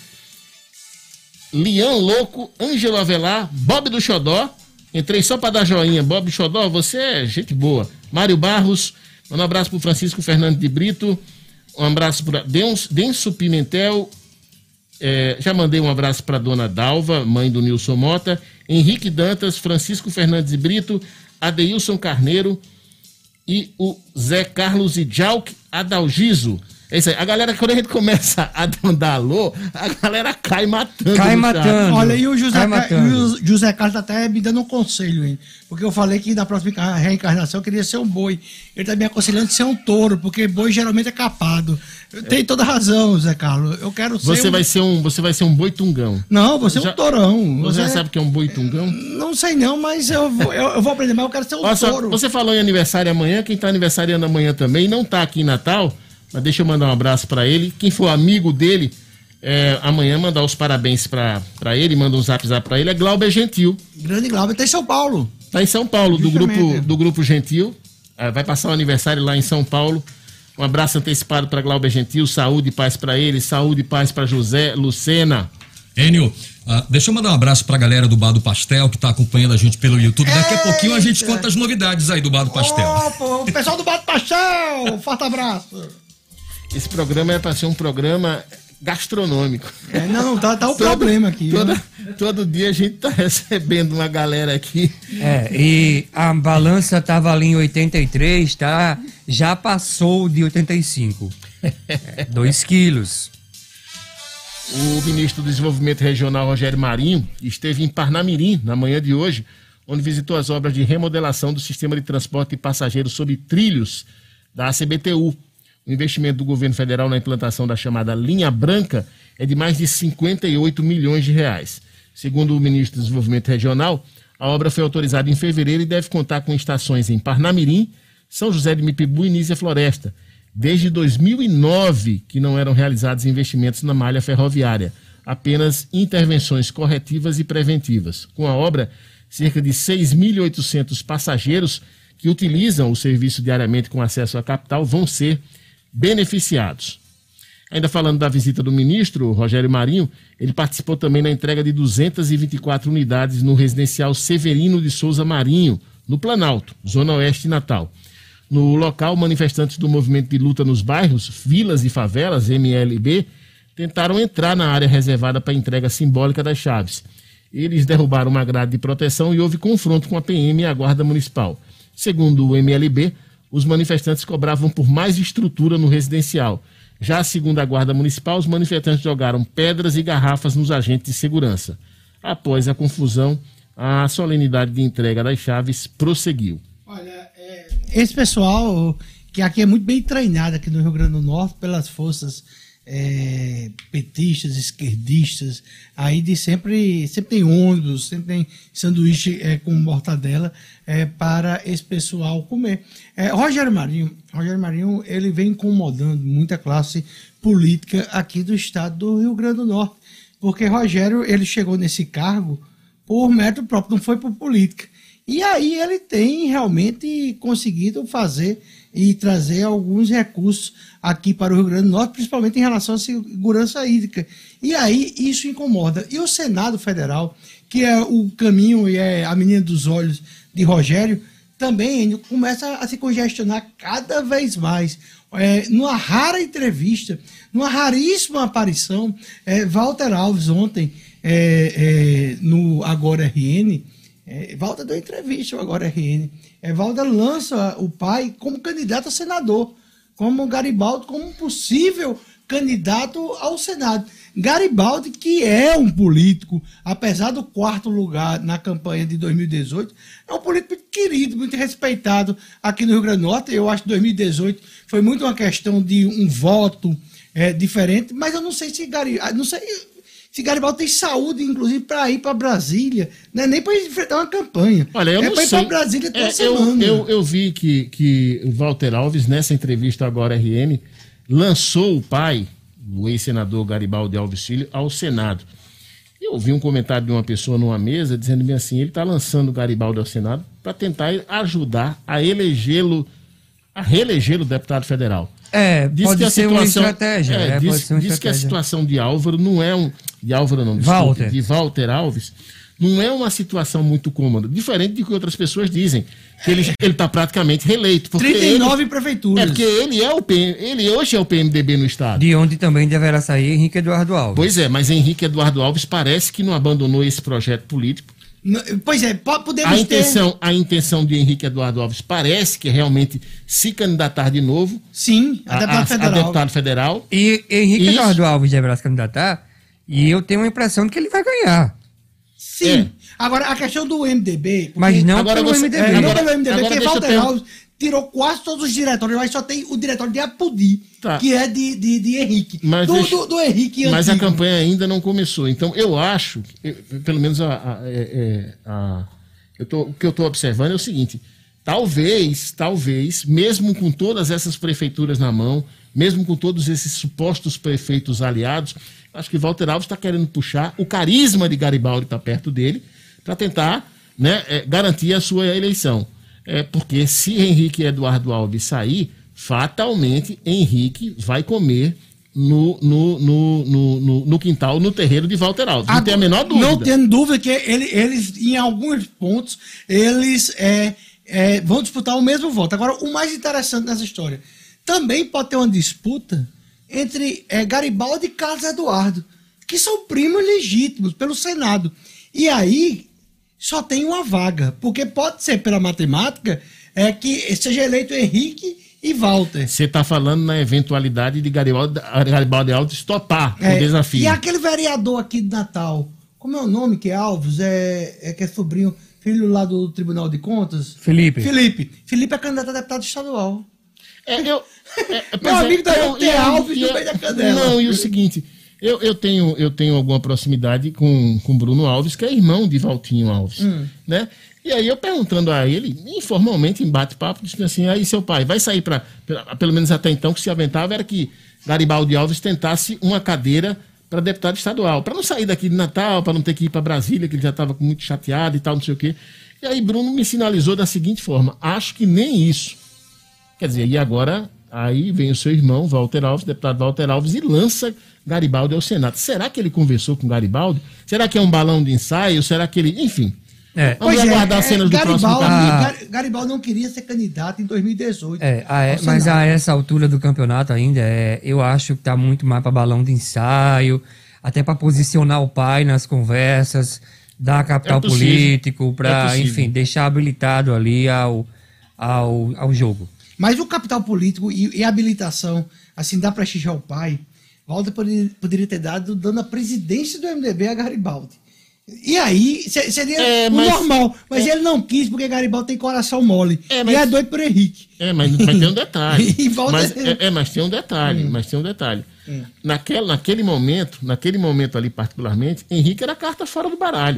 Speaker 2: Lian Louco, Ângelo Avelar, Bob do Xodó. Entrei só pra dar joinha. Bob do Xodó, você é gente boa. Mário Barros, um abraço pro Francisco Fernando de Brito, um abraço para Denso Pimentel, é, já mandei um abraço para Dona Dalva, mãe do Nilson Mota, Henrique Dantas, Francisco Fernandes de Brito, Adeilson Carneiro e o Zé Carlos Idjalk Adalgiso. É isso aí. A galera, quando a gente começa a dar alô, a galera cai matando.
Speaker 3: Cai matando.
Speaker 6: Olha, e o José, Ca... o José Carlos tá até me dando um conselho, hein? Porque eu falei que na próxima reencarnação eu queria ser um boi. Ele tá me aconselhando ser um touro, porque boi geralmente é capado. Tem toda razão, José Carlos. Eu quero ser.
Speaker 2: Você
Speaker 6: um...
Speaker 2: vai ser um, você vai ser um boi tungão.
Speaker 6: Não, você
Speaker 2: já,
Speaker 6: é um torão.
Speaker 2: Você já sabe que é um boi tungão?
Speaker 6: Não sei não, mas eu vou, eu, eu vou aprender, mas eu quero ser um
Speaker 2: Nossa,
Speaker 6: touro.
Speaker 2: Você falou em aniversário amanhã, quem tá aniversariando amanhã também não tá aqui em Natal. Mas deixa eu mandar um abraço para ele. Quem for amigo dele, é, amanhã mandar os parabéns para ele, manda um zap zap para ele, é Glauber Gentil.
Speaker 6: Grande Glauber, tá em São Paulo.
Speaker 2: Tá em São Paulo, do grupo, do grupo Gentil. É, vai passar o aniversário lá em São Paulo. Um abraço antecipado para Glauber Gentil, saúde e paz para ele, saúde e paz para José Lucena.
Speaker 7: Enio, uh, deixa eu mandar um abraço pra galera do Bar do Pastel que tá acompanhando a gente pelo YouTube. Daqui a pouquinho a gente conta as novidades aí do Bar do Pastel.
Speaker 6: Opa, o pessoal do Bar do Pastel, forte abraço.
Speaker 2: Esse programa é para ser um programa gastronômico.
Speaker 6: É, não, tá, tá o
Speaker 2: todo,
Speaker 6: problema aqui.
Speaker 2: Toda, todo dia a gente tá recebendo uma galera aqui.
Speaker 3: É, e a balança tava ali em oitenta e três, tá? Já passou de oitenta e cinco. É, dois quilos.
Speaker 2: O ministro do Desenvolvimento Regional, Rogério Marinho, esteve em Parnamirim na manhã de hoje, onde visitou as obras de remodelação do sistema de transporte de passageiros sob trilhos da A C B T U. O investimento do governo federal na implantação da chamada Linha Branca é de mais de cinquenta e oito milhões de reais. Segundo o ministro do Desenvolvimento Regional, a obra foi autorizada em fevereiro e deve contar com estações em Parnamirim, São José de Mipibu e Nísia Floresta. Desde dois mil e nove que não eram realizados investimentos na malha ferroviária, apenas intervenções corretivas e preventivas. Com a obra, cerca de seis mil e oitocentos passageiros que utilizam o serviço diariamente com acesso à capital vão ser beneficiados. Ainda falando da visita do ministro Rogério Marinho, ele participou também na entrega de duzentas e vinte e quatro unidades no residencial Severino de Souza Marinho, no Planalto, Zona Oeste de Natal. No local, manifestantes do Movimento de Luta nos Bairros, Vilas e Favelas, M L B, tentaram entrar na área reservada para a entrega simbólica das chaves. Eles derrubaram uma grade de proteção e houve confronto com a P M e a Guarda Municipal. Segundo o M L B, os manifestantes cobravam por mais estrutura no residencial. Já segundo a Guarda Municipal, os manifestantes jogaram pedras e garrafas nos agentes de segurança. Após a confusão, a solenidade de entrega das chaves prosseguiu.
Speaker 6: Olha, é, esse pessoal que aqui é muito bem treinado aqui no Rio Grande do Norte pelas forças é, petistas, esquerdistas, aí de sempre, sempre tem ônibus, sempre tem sanduíche é, com mortadela é, para esse pessoal comer. É, Rogério Marinho, Rogério Marinho, ele vem incomodando muita classe política aqui do estado do Rio Grande do Norte, porque Rogério, ele chegou nesse cargo por mérito próprio, não foi por política. E aí ele tem realmente conseguido fazer e trazer alguns recursos aqui para o Rio Grande do Norte, principalmente em relação à segurança hídrica. E aí isso incomoda. E o Senado Federal, que é o caminho e é a menina dos olhos de Rogério, também começa a se congestionar cada vez mais. É, numa rara entrevista, numa raríssima aparição, é, Walter Alves ontem, é, é, no Agora R N, é, Walter deu entrevista ao Agora R N, é, Walter lança o pai como candidato a senador, como Garibaldi, como um possível candidato ao Senado. Garibaldi, que é um político, apesar do quarto lugar na campanha de dois mil e dezoito, é um político muito querido, muito respeitado aqui no Rio Grande do Norte. Eu acho que dois mil e dezoito foi muito uma questão de um voto é, diferente, mas eu não sei se Garibaldi, não sei se Garibaldi tem saúde, inclusive, para ir para Brasília, não é nem para enfrentar uma campanha.
Speaker 2: Olha, eu
Speaker 6: é
Speaker 2: não
Speaker 6: para ir
Speaker 2: sei.
Speaker 6: para Brasília toda
Speaker 2: é,
Speaker 6: semana.
Speaker 2: Eu, eu, eu vi que, que o Walter Alves, nessa entrevista agora R N, lançou o pai, o ex-senador Garibaldi Alves Filho, ao Senado. Eu ouvi um comentário de uma pessoa numa mesa dizendo bem assim, ele está lançando o Garibaldi ao Senado para tentar ajudar a elegê-lo, a reelegê-lo deputado federal.
Speaker 3: É,
Speaker 2: diz
Speaker 3: pode
Speaker 2: que a
Speaker 3: ser
Speaker 2: situação,
Speaker 3: uma estratégia.
Speaker 2: É,
Speaker 3: é,
Speaker 2: diz,
Speaker 3: pode ser uma
Speaker 2: diz que a
Speaker 3: estratégia.
Speaker 2: situação de Álvaro não é um... De Álvaro não, desculpe,
Speaker 3: Walter.
Speaker 2: de Walter Alves, não é uma situação muito cômoda. Diferente do que outras pessoas dizem. Que ele está praticamente reeleito. Porque
Speaker 6: trinta e nove
Speaker 2: ele,
Speaker 6: prefeituras.
Speaker 2: É porque ele é o P M, ele hoje é o P M D B no estado.
Speaker 3: De onde também deverá sair Henrique Eduardo Alves.
Speaker 2: Pois é, mas Henrique Eduardo Alves parece que não abandonou esse projeto político.
Speaker 6: Não, pois é, podemos
Speaker 2: A
Speaker 6: ter...
Speaker 2: intenção, a intenção de Henrique Eduardo Alves parece que é realmente se candidatar de novo
Speaker 6: Sim, a,
Speaker 2: a,
Speaker 6: deputado
Speaker 2: a,
Speaker 6: federal.
Speaker 2: a deputado federal.
Speaker 3: E Henrique
Speaker 2: Isso.
Speaker 3: Eduardo Alves deverá se candidatar e eu tenho a impressão de que ele vai ganhar.
Speaker 6: Sim.
Speaker 2: É.
Speaker 6: Agora, a questão do M D B... porque-
Speaker 3: Mas não
Speaker 2: Agora
Speaker 3: pelo
Speaker 2: você-
Speaker 3: M D B.
Speaker 6: É, não
Speaker 2: Agora-
Speaker 6: pelo M D B,
Speaker 2: agora
Speaker 6: porque
Speaker 2: deixa eu
Speaker 6: Walter
Speaker 2: per-
Speaker 6: Alves tirou quase todos os diretórios, mas só tem o diretório de Apodi,
Speaker 2: Tá.
Speaker 6: que é de, de, de Henrique.
Speaker 2: Mas
Speaker 6: do,
Speaker 2: deixa-
Speaker 6: do, do Henrique
Speaker 2: Mas a
Speaker 6: antigo.
Speaker 2: campanha ainda não começou. Então, eu acho, eu- pelo menos a, a- é- é- a- eu tô- o que eu estou observando é o seguinte: talvez, talvez, mesmo com todas essas prefeituras na mão, mesmo com todos esses supostos prefeitos aliados, acho que Walter Alves está querendo puxar o carisma de Garibaldi para perto dele, para tentar, né, é, garantir a sua eleição. É, porque se Henrique Eduardo Alves sair, fatalmente Henrique vai comer no, no, no, no, no, no quintal, no terreiro de Walter Alves. Não
Speaker 6: Agora,
Speaker 2: tem a menor dúvida.
Speaker 6: Não tenho dúvida que ele, eles, em alguns pontos, eles é, é, vão disputar o mesmo voto. Agora, o mais interessante nessa história, também pode ter uma disputa entre é, Garibaldi e Carlos Eduardo, que são primos legítimos pelo Senado. E aí, só tem uma vaga, porque pode ser pela matemática é, que seja eleito Henrique e Walter.
Speaker 2: Você está falando na eventualidade de Garibaldi, Garibaldi Alves topar
Speaker 6: É,
Speaker 2: o desafio.
Speaker 6: E aquele vereador aqui de Natal, como é o nome que é Alves? É, é que é sobrinho, filho lá do Tribunal de Contas?
Speaker 3: Felipe.
Speaker 6: Felipe. Felipe é candidato a deputado estadual.
Speaker 2: É, eu, é,
Speaker 6: Meu
Speaker 2: pois
Speaker 6: amigo da
Speaker 2: eu-
Speaker 6: U T
Speaker 2: eu-
Speaker 6: Alves no
Speaker 2: eu-
Speaker 6: meio da cadela.
Speaker 2: Não, e o seguinte, eu, eu, tenho, eu tenho alguma proximidade com com Bruno Alves, que é irmão de Valtinho Alves,
Speaker 6: Hum.
Speaker 2: né? E aí eu perguntando a ele, informalmente, em bate-papo, disse assim, aí seu pai, vai sair para, pelo menos até então, que se aventava era que Garibaldi Alves tentasse uma cadeira para deputado estadual, para não sair daqui de Natal, para não ter que ir para Brasília, que ele já estava muito chateado e tal, não sei o quê. E aí Bruno me sinalizou da seguinte forma, acho que nem isso. Quer dizer, e agora, aí vem o seu irmão, Walter Alves, deputado Walter Alves, e lança Garibaldi ao Senado. Será que ele conversou com Garibaldi? Será que é um balão de ensaio? Será que ele... Enfim,
Speaker 3: É,
Speaker 2: vamos aguardar as cenas do próximo
Speaker 6: Garibaldi,
Speaker 2: capítulo.
Speaker 6: Gar- Garibaldi não queria ser candidato em dois mil e dezoito.
Speaker 3: É, a-
Speaker 6: ao
Speaker 3: mas
Speaker 6: Senado.
Speaker 3: a essa altura do campeonato ainda, é, eu acho que tá muito mais para balão de ensaio, até para posicionar o pai nas conversas, dar capital
Speaker 2: É possível.
Speaker 3: político,
Speaker 2: É
Speaker 3: para,
Speaker 2: possível.
Speaker 3: enfim, deixar habilitado ali ao, ao, ao jogo.
Speaker 6: Mas o capital político e, e a habilitação, assim, dá prestigiar o pai, Walter poderia, poderia ter dado, dando a presidência do M D B a Garibaldi. E aí, se- seria
Speaker 2: É,
Speaker 6: o
Speaker 2: mas-
Speaker 6: normal. Mas
Speaker 2: é.
Speaker 6: ele não quis, porque Garibaldi tem coração mole.
Speaker 2: É,
Speaker 6: E
Speaker 2: mas-
Speaker 6: é doido por Henrique.
Speaker 2: É, mas, mas tem um detalhe.
Speaker 6: E volta-
Speaker 2: mas, é, é, mas tem um detalhe, mas tem um detalhe. Naquele, naquele momento, naquele momento ali particularmente, Henrique era a carta fora do baralho.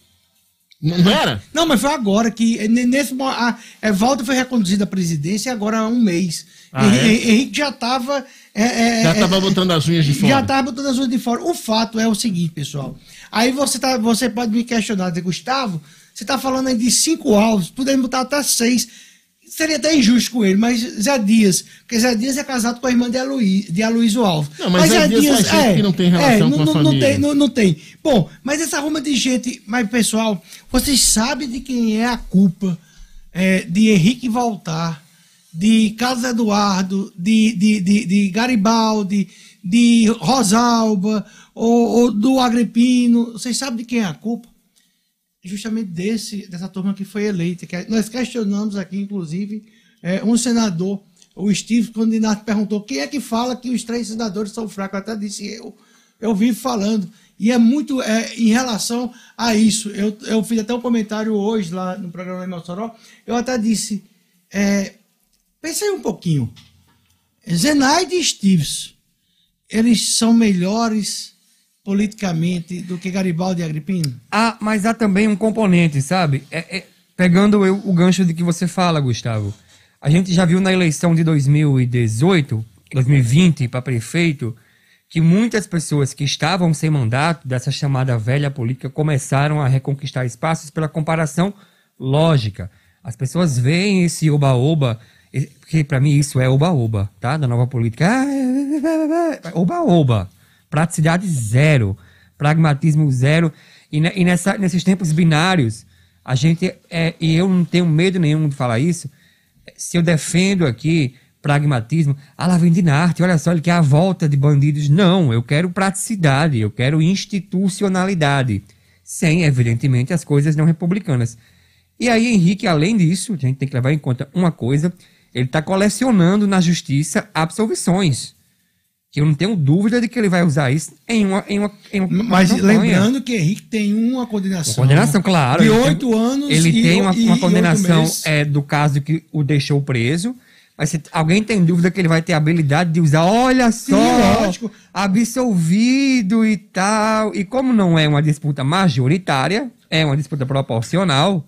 Speaker 2: Não, não era?
Speaker 6: Não, mas foi agora que, n- nesse mo- a, é, Walter foi reconduzido à presidência agora há um mês.
Speaker 2: Ah,
Speaker 6: Henri-
Speaker 2: é?
Speaker 6: Henrique já estava... É, é,
Speaker 2: Já
Speaker 6: é,
Speaker 2: estava botando as unhas de fora.
Speaker 6: Já estava botando as unhas de fora. O fato é o seguinte, pessoal. Aí você, tá, você pode me questionar, dizer, Gustavo, você está falando aí de cinco alvos, podemos botar até seis. Seria até injusto com ele, mas Zé Dias, porque Zé Dias é casado com a irmã de, Aloy, de Aloysio Alves.
Speaker 2: Não, mas Zé Dias faz tempo que não tem relação com a
Speaker 6: não,
Speaker 2: família.
Speaker 6: Não tem, não, não tem. Bom, mas essa ruma de gente, mas pessoal, vocês sabem de quem é a culpa é, de Henrique voltar, de Carlos Eduardo, de, de, de, de Garibaldi, de Rosalba, ou, ou do Agripino, vocês sabem de quem é a culpa? Justamente desse, dessa turma que foi eleita. Que nós questionamos aqui, inclusive, é, um senador, o Steve, quando o Inácio perguntou quem é que fala que os três senadores são fracos, eu até disse eu. Eu vivo falando. E é muito é, em relação a isso. Eu, eu fiz até um comentário hoje lá no programa em Mossoró. Eu até disse, é, pensei um pouquinho. Zenaide e Steves, eles são melhores politicamente do que Garibaldi e Agripino?
Speaker 3: Ah, mas há também um componente, sabe? É, é, pegando eu, o gancho de que você fala, Gustavo. A gente já viu na eleição de dois mil e dezoito, dois mil e vinte, para prefeito, que muitas pessoas que estavam sem mandato, dessa chamada velha política, começaram a reconquistar espaços pela comparação lógica. As pessoas veem esse oba-oba, porque para mim isso é oba-oba, tá? Da nova política. Oba-oba. Praticidade zero. Pragmatismo zero. E, e nessa, nesses tempos binários, a gente, é, e eu não tenho medo nenhum de falar isso, se eu defendo aqui pragmatismo, ah, lá vem Dinarte, olha só, ele quer a volta de bandidos. Não, eu quero praticidade, eu quero institucionalidade, sem, evidentemente, as coisas não republicanas. E aí, Henrique, além disso, a gente tem que levar em conta uma coisa, ele está colecionando na justiça absolvições, que eu não tenho dúvida de que ele vai usar isso em uma, em uma, em uma
Speaker 6: Mas
Speaker 3: campanha.
Speaker 6: Lembrando que Henrique tem uma condenação.
Speaker 3: Uma condenação, claro.
Speaker 6: De
Speaker 3: ele
Speaker 6: oito
Speaker 3: tem,
Speaker 6: anos
Speaker 3: Ele
Speaker 6: e,
Speaker 3: tem uma,
Speaker 6: e,
Speaker 3: uma
Speaker 6: e
Speaker 3: condenação é, do caso que o deixou preso. Mas se alguém tem dúvida que ele vai ter a habilidade de usar, olha só,
Speaker 6: Sim, lógico,
Speaker 3: absolvido e tal. E como não é uma disputa majoritária, é uma disputa proporcional.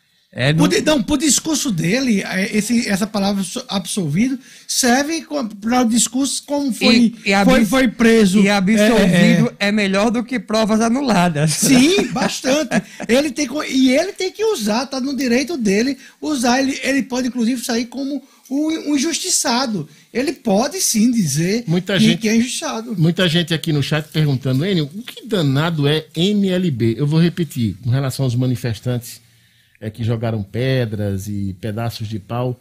Speaker 3: É do...
Speaker 6: Por, não, pro discurso dele, esse, essa palavra absolvido serve para o discurso como foi,
Speaker 3: e, e
Speaker 6: foi, foi preso.
Speaker 3: E absolvido é, é... é melhor do que provas anuladas.
Speaker 6: Sim, bastante. ele tem, e ele tem que usar, tá no direito dele usar. Ele, ele pode, inclusive, sair como um, um injustiçado. Ele pode sim dizer
Speaker 2: muita
Speaker 6: que,
Speaker 2: gente,
Speaker 6: que é injustiçado.
Speaker 2: Muita gente aqui no chat perguntando, Enio, o que danado é M L B? Eu vou repetir, com relação aos manifestantes é, que jogaram pedras e pedaços de pau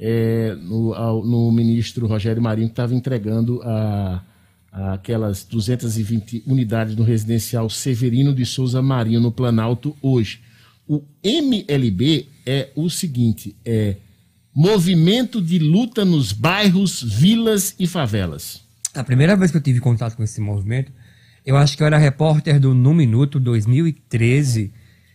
Speaker 2: é, no, ao, no ministro Rogério Marinho, que estava entregando a, a aquelas duzentas e vinte unidades do residencial Severino de Souza Marinho, no Planalto, hoje. O M L B é o seguinte, é Movimento de Luta nos Bairros, Vilas e Favelas.
Speaker 3: A primeira vez que eu tive contato com esse movimento, eu acho que eu era repórter do No Minuto dois mil e treze,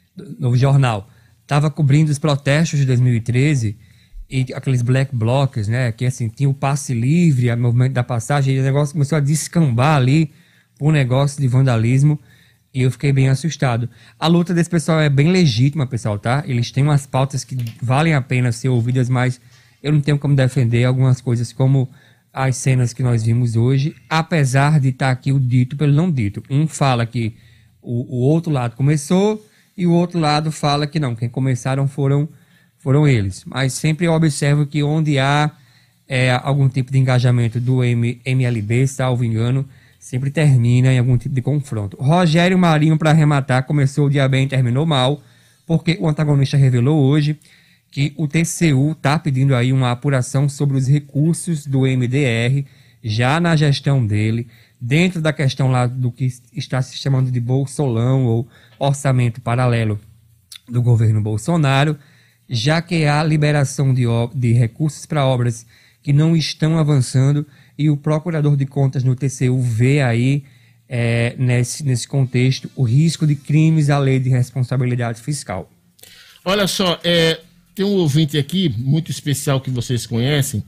Speaker 3: no jornal. Estava cobrindo os protestos de dois mil e treze e aqueles black blocs, né? Que assim, tinha o passe livre, o movimento da passagem, e o negócio começou a descambar ali por um negócio de vandalismo e eu fiquei bem assustado. A luta desse pessoal é bem legítima, pessoal, tá? Eles têm umas pautas que valem a pena ser ouvidas, mas eu não tenho como defender algumas coisas como as cenas que nós vimos hoje, apesar de estar aqui o dito pelo não dito. Um fala que o, o outro lado começou e o outro lado fala que não, quem começaram foram, foram eles. Mas sempre eu observo que onde há é, algum tipo de engajamento do M L B, salvo engano, sempre termina em algum tipo de confronto. Rogério Marinho, para arrematar, começou o dia bem e terminou mal, porque o antagonista revelou hoje que o T C U está pedindo aí uma apuração sobre os recursos do M D R, já na gestão dele, dentro da questão lá do que está se chamando de bolsolão ou orçamento paralelo do governo Bolsonaro, já que há liberação de, de recursos para obras que não estão avançando e o procurador de contas no T C U vê aí, é, nesse, nesse contexto, o risco de crimes à lei de responsabilidade fiscal.
Speaker 2: Olha só, é... tem um ouvinte aqui, muito especial, que vocês conhecem,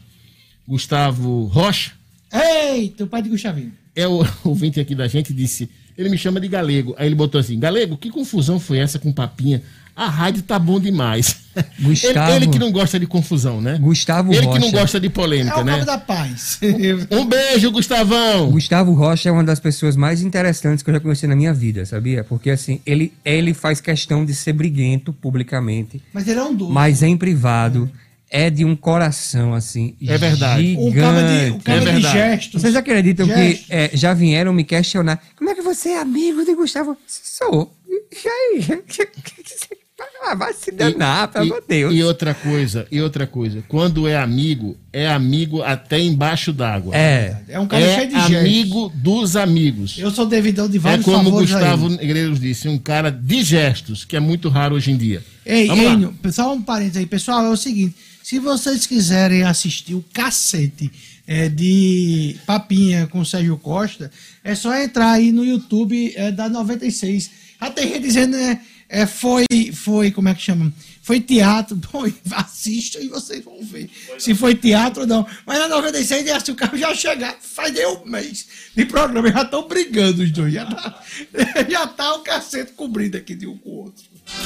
Speaker 2: Gustavo Rocha.
Speaker 6: Eita, o pai de Gustavinho.
Speaker 2: É o ouvinte aqui da gente, disse, ele me chama de Galego. Aí ele botou assim, Galego, que confusão foi essa com Papinha? A rádio tá bom demais.
Speaker 3: Gustavo,
Speaker 2: ele, ele que não gosta de confusão, né?
Speaker 3: Gustavo
Speaker 2: ele
Speaker 3: Rocha.
Speaker 2: Ele que não gosta de polêmica,
Speaker 6: é o
Speaker 2: né?
Speaker 6: nome da paz.
Speaker 2: Um beijo, Gustavão.
Speaker 3: Gustavo Rocha é uma das pessoas mais interessantes que eu já conheci na minha vida, sabia? Porque assim, ele, ele faz questão de ser briguento publicamente.
Speaker 6: Mas ele é um doce.
Speaker 3: Mas em privado é, é de um coração, assim,
Speaker 2: é verdade.
Speaker 3: gigante.
Speaker 6: O cara de, o cara
Speaker 2: é
Speaker 6: de
Speaker 2: verdade.
Speaker 6: gestos.
Speaker 3: Vocês acreditam
Speaker 6: gestos.
Speaker 3: que é, já vieram me questionar? Como é que você é amigo de Gustavo? Sou. E aí? Ah, vai se danar, pelo amor de Deus.
Speaker 2: E outra coisa, e outra coisa, quando é amigo, é amigo até embaixo d'água.
Speaker 3: É.
Speaker 6: É um cara
Speaker 2: É
Speaker 6: cheio de gestos.
Speaker 2: amigo dos amigos.
Speaker 6: Eu sou devidão de
Speaker 2: É
Speaker 6: vários
Speaker 2: como o
Speaker 6: favores a
Speaker 2: Gustavo
Speaker 6: ele.
Speaker 2: Negreiros disse, um cara de gestos, que é muito raro hoje em dia.
Speaker 6: Ei,
Speaker 2: Vamos lá.
Speaker 6: Enio, só um parênteses aí. Pessoal, é o seguinte, se vocês quiserem assistir o cacete é, de Papinha com o Sérgio Costa, é só entrar aí no YouTube é, da noventa e seis. Já tem gente dizendo, né, é, foi, foi, como é que chama? Foi teatro. Bom, assistam e vocês vão ver se foi teatro ou não. Mas na noventa e seis, se o carro já chegar, faz nem um mês de programa, já estão brigando os dois. Já tá, já tá o cacete cobrindo aqui de um com o outro.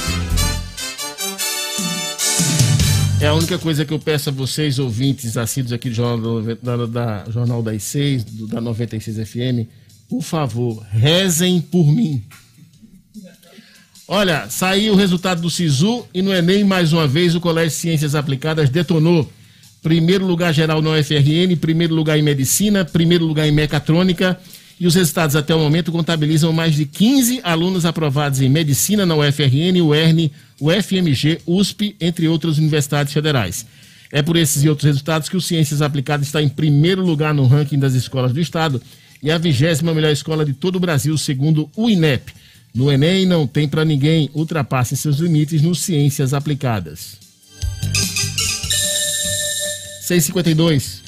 Speaker 2: É a única coisa que eu peço a vocês, ouvintes assíduos aqui do Jornal, da, da, Jornal das Seis, do, da noventa e seis F M, por favor, rezem por mim. Olha, saiu o resultado do SISU e no Enem, mais uma vez, o Colégio de Ciências Aplicadas detonou. Primeiro lugar geral na U F R N, primeiro lugar em Medicina, primeiro lugar em Mecatrônica. E os resultados até o momento contabilizam mais de quinze alunos aprovados em Medicina na U F R N, U E R N, U F M G, U S P, entre outras universidades federais. É por esses e outros resultados que o Ciências Aplicadas está em primeiro lugar no ranking das escolas do estado e a vigésima melhor escola de todo o Brasil, segundo o I N E P. No Enem não tem para ninguém, ultrapassem seus limites no Ciências Aplicadas. seis e cinquenta e dois.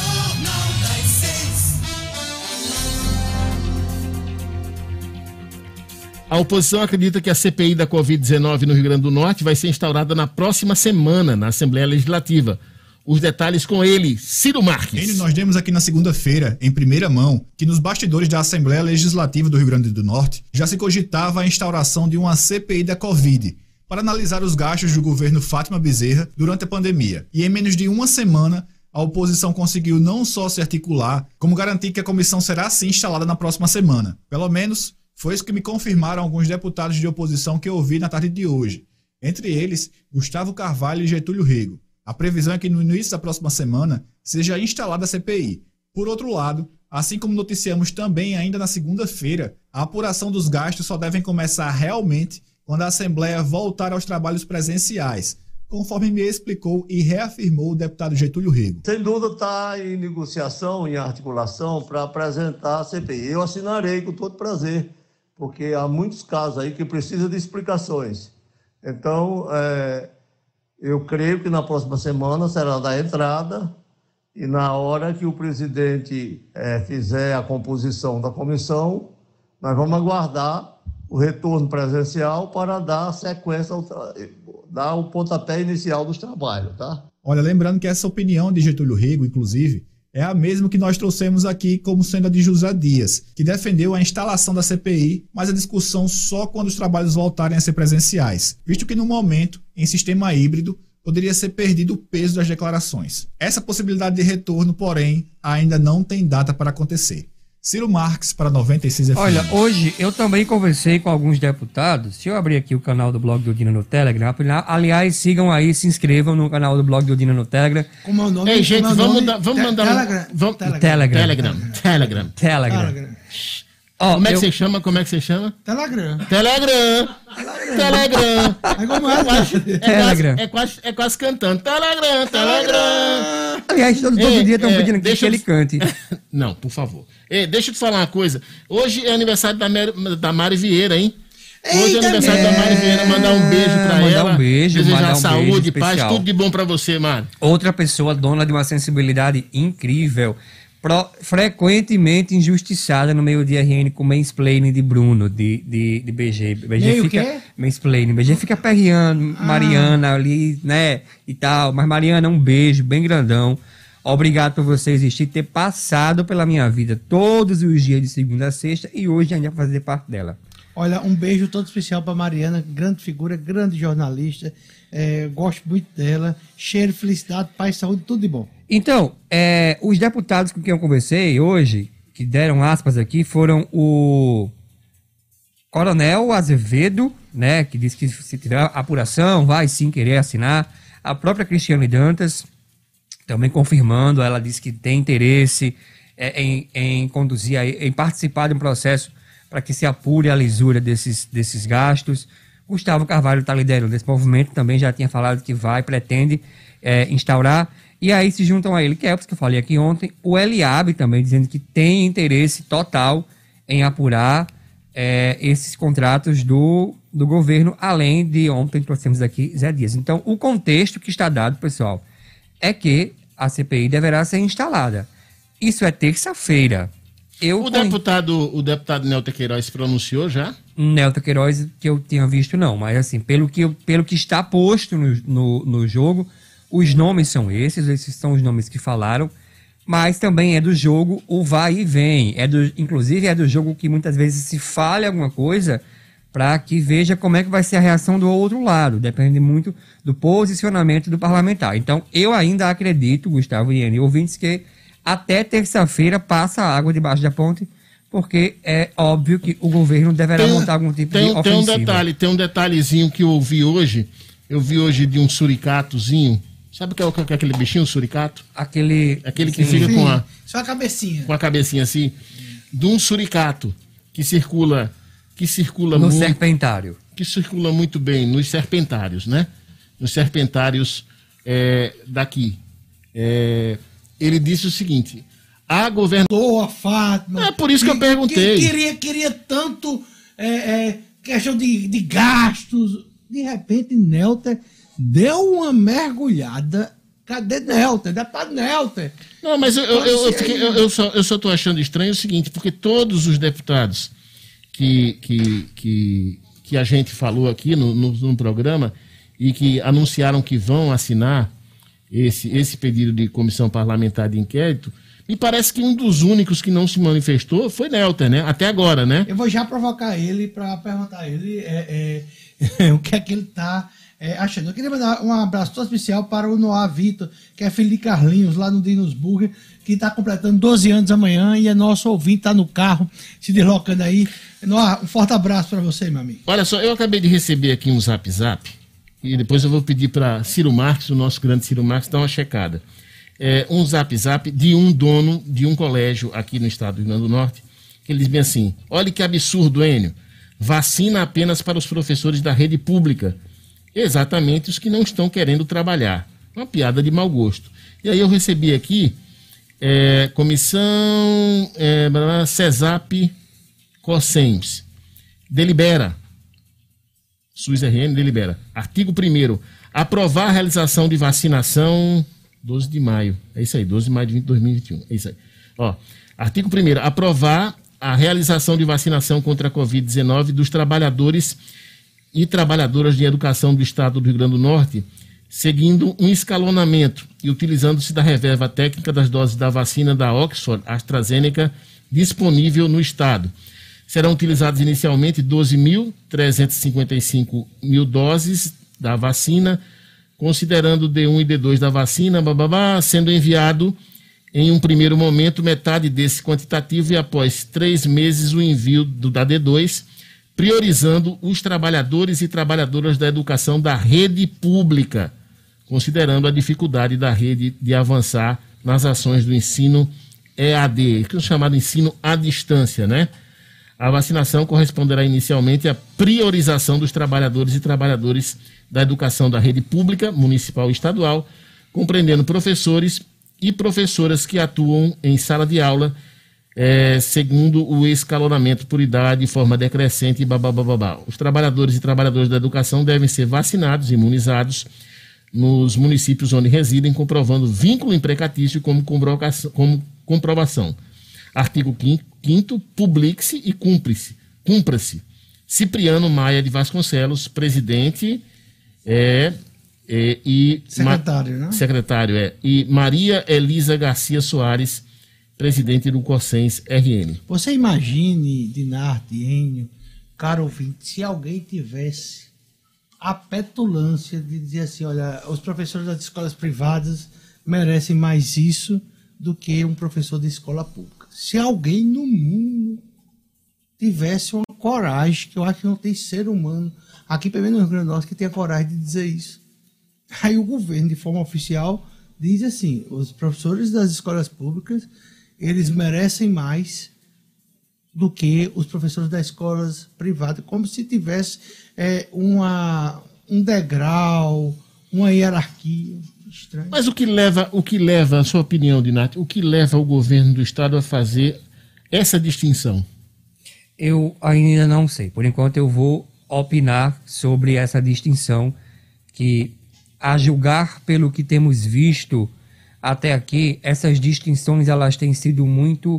Speaker 2: A oposição acredita que a C P I da covid dezenove no Rio Grande do Norte vai ser instaurada na próxima semana na Assembleia Legislativa. Os detalhes com ele, Ciro Marques.
Speaker 4: Ele, nós demos aqui na segunda-feira, em primeira mão, que nos bastidores da Assembleia Legislativa do Rio Grande do Norte já se cogitava a instauração de uma C P I da Covid para analisar os gastos do governo Fátima Bezerra durante a pandemia. E em menos de uma semana, a oposição conseguiu não só se articular, como garantir que a comissão será sim instalada na próxima semana. Pelo menos, foi isso que me confirmaram alguns deputados de oposição que eu ouvi na tarde de hoje. Entre eles, Gustavo Carvalho e Getúlio Rego. A previsão é que no início da próxima semana seja instalada a C P I. Por outro lado, assim como noticiamos também ainda na segunda-feira, a apuração dos gastos só devem começar realmente quando a Assembleia voltar aos trabalhos presenciais, conforme me explicou e reafirmou o deputado Getúlio Rego.
Speaker 8: Sem dúvida está em negociação, em articulação para apresentar a C P I. Eu assinarei com todo prazer, porque há muitos casos aí que precisam de explicações. Então, é... eu creio que na próxima semana será da entrada e na hora que o presidente é, fizer a composição da comissão, nós vamos aguardar o retorno presencial para dar sequência, ao tra... dar o pontapé inicial dos trabalhos, tá?
Speaker 4: Olha, lembrando que essa opinião de Getúlio Rego, inclusive, é a mesma que nós trouxemos aqui como sendo a de José Dias, que defendeu a instalação da C P I, mas a discussão só quando os trabalhos voltarem a ser presenciais, visto que no momento, em sistema híbrido, poderia ser perdido o peso das declarações. Essa possibilidade de retorno, porém, ainda não tem data para acontecer. Ciro Marques para noventa e seis F M.
Speaker 3: Olha, hoje eu também conversei com alguns deputados. Se eu abrir aqui o canal do Blog do Dina no Telegram, aliás, sigam aí, se inscrevam no canal do Blog do Dina no Telegram.
Speaker 6: Como é o nome?
Speaker 2: Ei, gente,
Speaker 6: Como é o
Speaker 2: vamos,
Speaker 6: nome?
Speaker 2: dar, vamos
Speaker 6: Te-
Speaker 2: mandar um...
Speaker 6: Telegram.
Speaker 2: Vamos,
Speaker 6: Telegram.
Speaker 3: Telegram.
Speaker 2: Telegram. Telegram.
Speaker 3: Telegram.
Speaker 6: Telegram.
Speaker 3: Ó,
Speaker 2: Como é que
Speaker 3: eu-
Speaker 2: você chama? Como é que você chama?
Speaker 6: Telegram.
Speaker 2: Telegram. Telegram.
Speaker 6: É como
Speaker 2: É
Speaker 6: é?
Speaker 2: quase, é
Speaker 3: Telegram.
Speaker 2: quase, é quase, é quase cantando. Telegram, Telegram.
Speaker 3: Aliás, todo, todo
Speaker 2: Ei,
Speaker 3: dia estão
Speaker 2: é,
Speaker 3: pedindo aqui
Speaker 2: deixa
Speaker 3: que
Speaker 2: eu-
Speaker 3: ele cante.
Speaker 2: Não, por favor. Ei, deixa eu te falar uma coisa. Hoje é aniversário da, Mer, da Mari Vieira, hein? Hoje é
Speaker 6: Eita,
Speaker 2: aniversário da Mari Vieira. Mandar um beijo pra
Speaker 3: Mandar
Speaker 2: ela.
Speaker 3: um beijo,
Speaker 2: Desejar
Speaker 3: mandar um
Speaker 2: saúde,
Speaker 3: beijo
Speaker 2: paz,
Speaker 3: especial.
Speaker 2: tudo de bom pra você, Mari.
Speaker 3: Outra pessoa dona de uma sensibilidade incrível, pro- frequentemente injustiçada no meio de R N com mansplaining de Bruno, de, de, de B G. B G
Speaker 6: Meio
Speaker 3: fica
Speaker 6: quê?
Speaker 3: mansplaining. B G fica perreando Mariana ali, né, e tal. Mas Mariana, um beijo bem grandão. Obrigado por você existir, ter passado pela minha vida todos os dias de segunda a sexta e hoje ainda fazer parte dela.
Speaker 6: Olha, um beijo todo especial para Mariana, grande figura, grande jornalista. É, gosto muito dela. Cheiro, felicidade, paz, saúde, tudo de bom.
Speaker 3: Então, é, os deputados com quem eu conversei hoje, que deram aspas aqui, foram o Coronel Azevedo, né, que disse que se tiver apuração, vai sim querer assinar. A própria Cristiane Dantas, também confirmando, ela disse que tem interesse é, em, em conduzir, aí, em participar de um processo para que se apure a lisura desses, desses gastos. Gustavo Carvalho está liderando esse movimento, também já tinha falado que vai, pretende é, instaurar. E aí se juntam a ele, que é o que eu falei aqui ontem, o Eliabe também, dizendo que tem interesse total em apurar é, esses contratos do, do governo, além de ontem trouxemos aqui Zé Dias. Então, o contexto que está dado, pessoal, é que a C P I deverá ser instalada. Isso é terça-feira. Eu
Speaker 2: o,
Speaker 3: con...
Speaker 2: deputado, o deputado Nelton Queiroz se pronunciou já?
Speaker 3: Nelton Queiroz, que eu tinha visto, não. Mas, assim, pelo que, pelo que está posto no, no, no jogo, os nomes são esses, esses são os nomes que falaram, mas também é do jogo o vai e vem. É do, inclusive, é do jogo que muitas vezes se fale alguma coisa para que veja como é que vai ser a reação do outro lado. Depende muito do posicionamento do parlamentar. Então, eu ainda acredito, Gustavo e Iane, ouvintes, que até terça-feira passa a água debaixo da ponte, porque é óbvio que o governo deverá
Speaker 2: tem,
Speaker 3: montar algum tipo
Speaker 2: tem,
Speaker 3: de ofensiva.
Speaker 2: Tem um detalhe, tem um detalhezinho que eu ouvi hoje. Eu vi hoje de um suricatozinho. Sabe o que é, que é aquele bichinho, suricato?
Speaker 3: Aquele,
Speaker 2: aquele que
Speaker 3: sim,
Speaker 2: fica
Speaker 6: sim,
Speaker 2: com a...
Speaker 6: Só a cabecinha.
Speaker 2: Com a cabecinha assim. De um suricato que circula... Que circula
Speaker 3: no
Speaker 2: muito,
Speaker 3: serpentário.
Speaker 2: Que circula muito bem nos serpentários, né? Nos serpentários é, daqui. É, ele disse o seguinte... A governadora...
Speaker 6: Boa, Fátima.
Speaker 2: É por isso que, que eu perguntei.
Speaker 6: Que queria, queria tanto é, é, questão de, de gastos. De repente, Nelton deu uma mergulhada. Cadê Nelton? Deputado Nelton.
Speaker 2: Não, mas eu, eu, eu, eu, fiquei, eu, eu só eu só tô achando estranho o seguinte, porque todos os deputados que, que, que, que a gente falou aqui no, no, no programa e que anunciaram que vão assinar esse, esse pedido de comissão parlamentar de inquérito, me parece que um dos únicos que não se manifestou foi Nelton, né? Até agora, né?
Speaker 6: Eu vou já provocar ele para perguntar a ele é, é, o que é que ele está é, achando. Eu queria mandar um abraço todo especial para o Noah Vitor, que é filho de Carlinhos, lá no Dinos Burger, que está completando doze anos amanhã e é nosso ouvinte, está no carro, se deslocando aí. Noah, um forte abraço para você, meu amigo.
Speaker 2: Olha só, eu acabei de receber aqui um zap zap e depois eu vou pedir para Ciro Marques, o nosso grande Ciro Marques, dar uma checada. É, um zap zap de um dono de um colégio aqui no estado do Rio Grande do Norte, que ele diz bem assim: olha que absurdo, Enio, vacina apenas para os professores da rede pública, exatamente os que não estão querendo trabalhar. Uma piada de mau gosto. E aí eu recebi aqui é, comissão é, CESAP COSEMS delibera, SUS-R N delibera, artigo primeiro, aprovar a realização de vacinação doze de maio, é isso aí, doze de maio de dois mil e vinte e um, é isso aí. Ó, artigo primeiro, aprovar a realização de vacinação contra a covid dezenove dos trabalhadores e trabalhadoras de educação do estado do Rio Grande do Norte, seguindo um escalonamento e utilizando-se da reserva técnica das doses da vacina da Oxford AstraZeneca disponível no estado. Serão utilizadas inicialmente doze mil trezentos e cinquenta e cinco mil doses da vacina, considerando o D um e D dois da vacina, bababá, sendo enviado em um primeiro momento metade desse quantitativo e após três meses o envio do, da D dois, priorizando os trabalhadores e trabalhadoras da educação da rede pública, considerando a dificuldade da rede de avançar nas ações do ensino E A D, que é o chamado ensino à distância, né? A vacinação corresponderá inicialmente à priorização dos trabalhadores e trabalhadoras da educação da rede pública, municipal e estadual, compreendendo professores e professoras que atuam em sala de aula, é, segundo o escalonamento por idade, forma decrescente e babá. Os trabalhadores e trabalhadoras da educação devem ser vacinados, imunizados nos municípios onde residem, comprovando vínculo empregatício como, como comprovação. Artigo quinto, publique-se e cumpre-se. Cumpra-se. Cipriano Maia de Vasconcelos, presidente é, é, e...
Speaker 6: Secretário,
Speaker 2: Ma,
Speaker 6: né?
Speaker 2: Secretário, é. E Maria Elisa Garcia Soares, presidente do COSENS R N.
Speaker 6: Você imagine, Dinarte, Enio, caro ouvinte, se alguém tivesse a petulância de dizer assim, olha, os professores das escolas privadas merecem mais isso do que um professor de escola pública. Se alguém no mundo tivesse uma coragem, que eu acho que não tem ser humano, aqui pelo menos no Rio Grande do Norte, que tenha coragem de dizer isso. Aí o governo, de forma oficial, diz assim, os professores das escolas públicas, eles merecem mais do que os professores das escolas privadas, como se tivesse é, uma, um degrau, uma hierarquia estranha.
Speaker 2: Mas o que leva, o que leva, a sua opinião, Dinati, o que leva o governo do estado a fazer essa distinção?
Speaker 3: Eu ainda não sei. Por enquanto eu vou opinar sobre essa distinção que, a julgar pelo que temos visto até aqui, essas distinções elas têm sido muito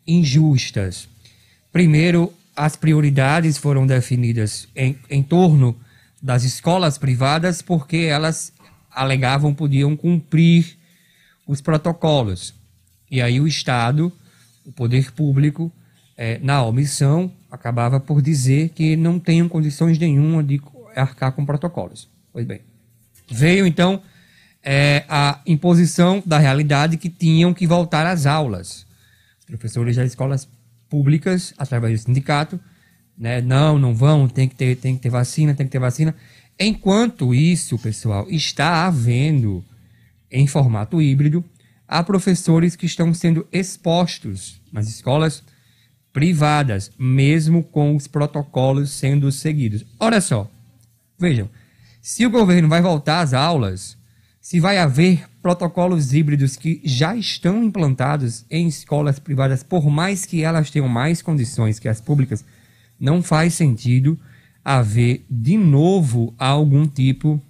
Speaker 3: injustas. Primeiro, as prioridades foram definidas em, em torno das escolas privadas porque elas alegavam podiam cumprir os protocolos. E aí o Estado, o poder público, eh, na omissão, acabava por dizer que não tenham condições nenhuma de arcar com protocolos. Pois bem, veio então eh, a imposição da realidade que tinham que voltar às aulas. Os professores das escolas públicas, através do sindicato, né, não, não vão, tem que ter, tem que ter vacina, tem que ter vacina. Enquanto isso, pessoal, está havendo, em formato híbrido, há professores que estão sendo expostos nas escolas privadas, mesmo com os protocolos sendo seguidos. Olha só, vejam, se o governo vai voltar às aulas, se vai haver protocolos híbridos que já estão implantados em escolas privadas, por mais que elas tenham mais condições que as públicas, não faz sentido haver de novo algum tipo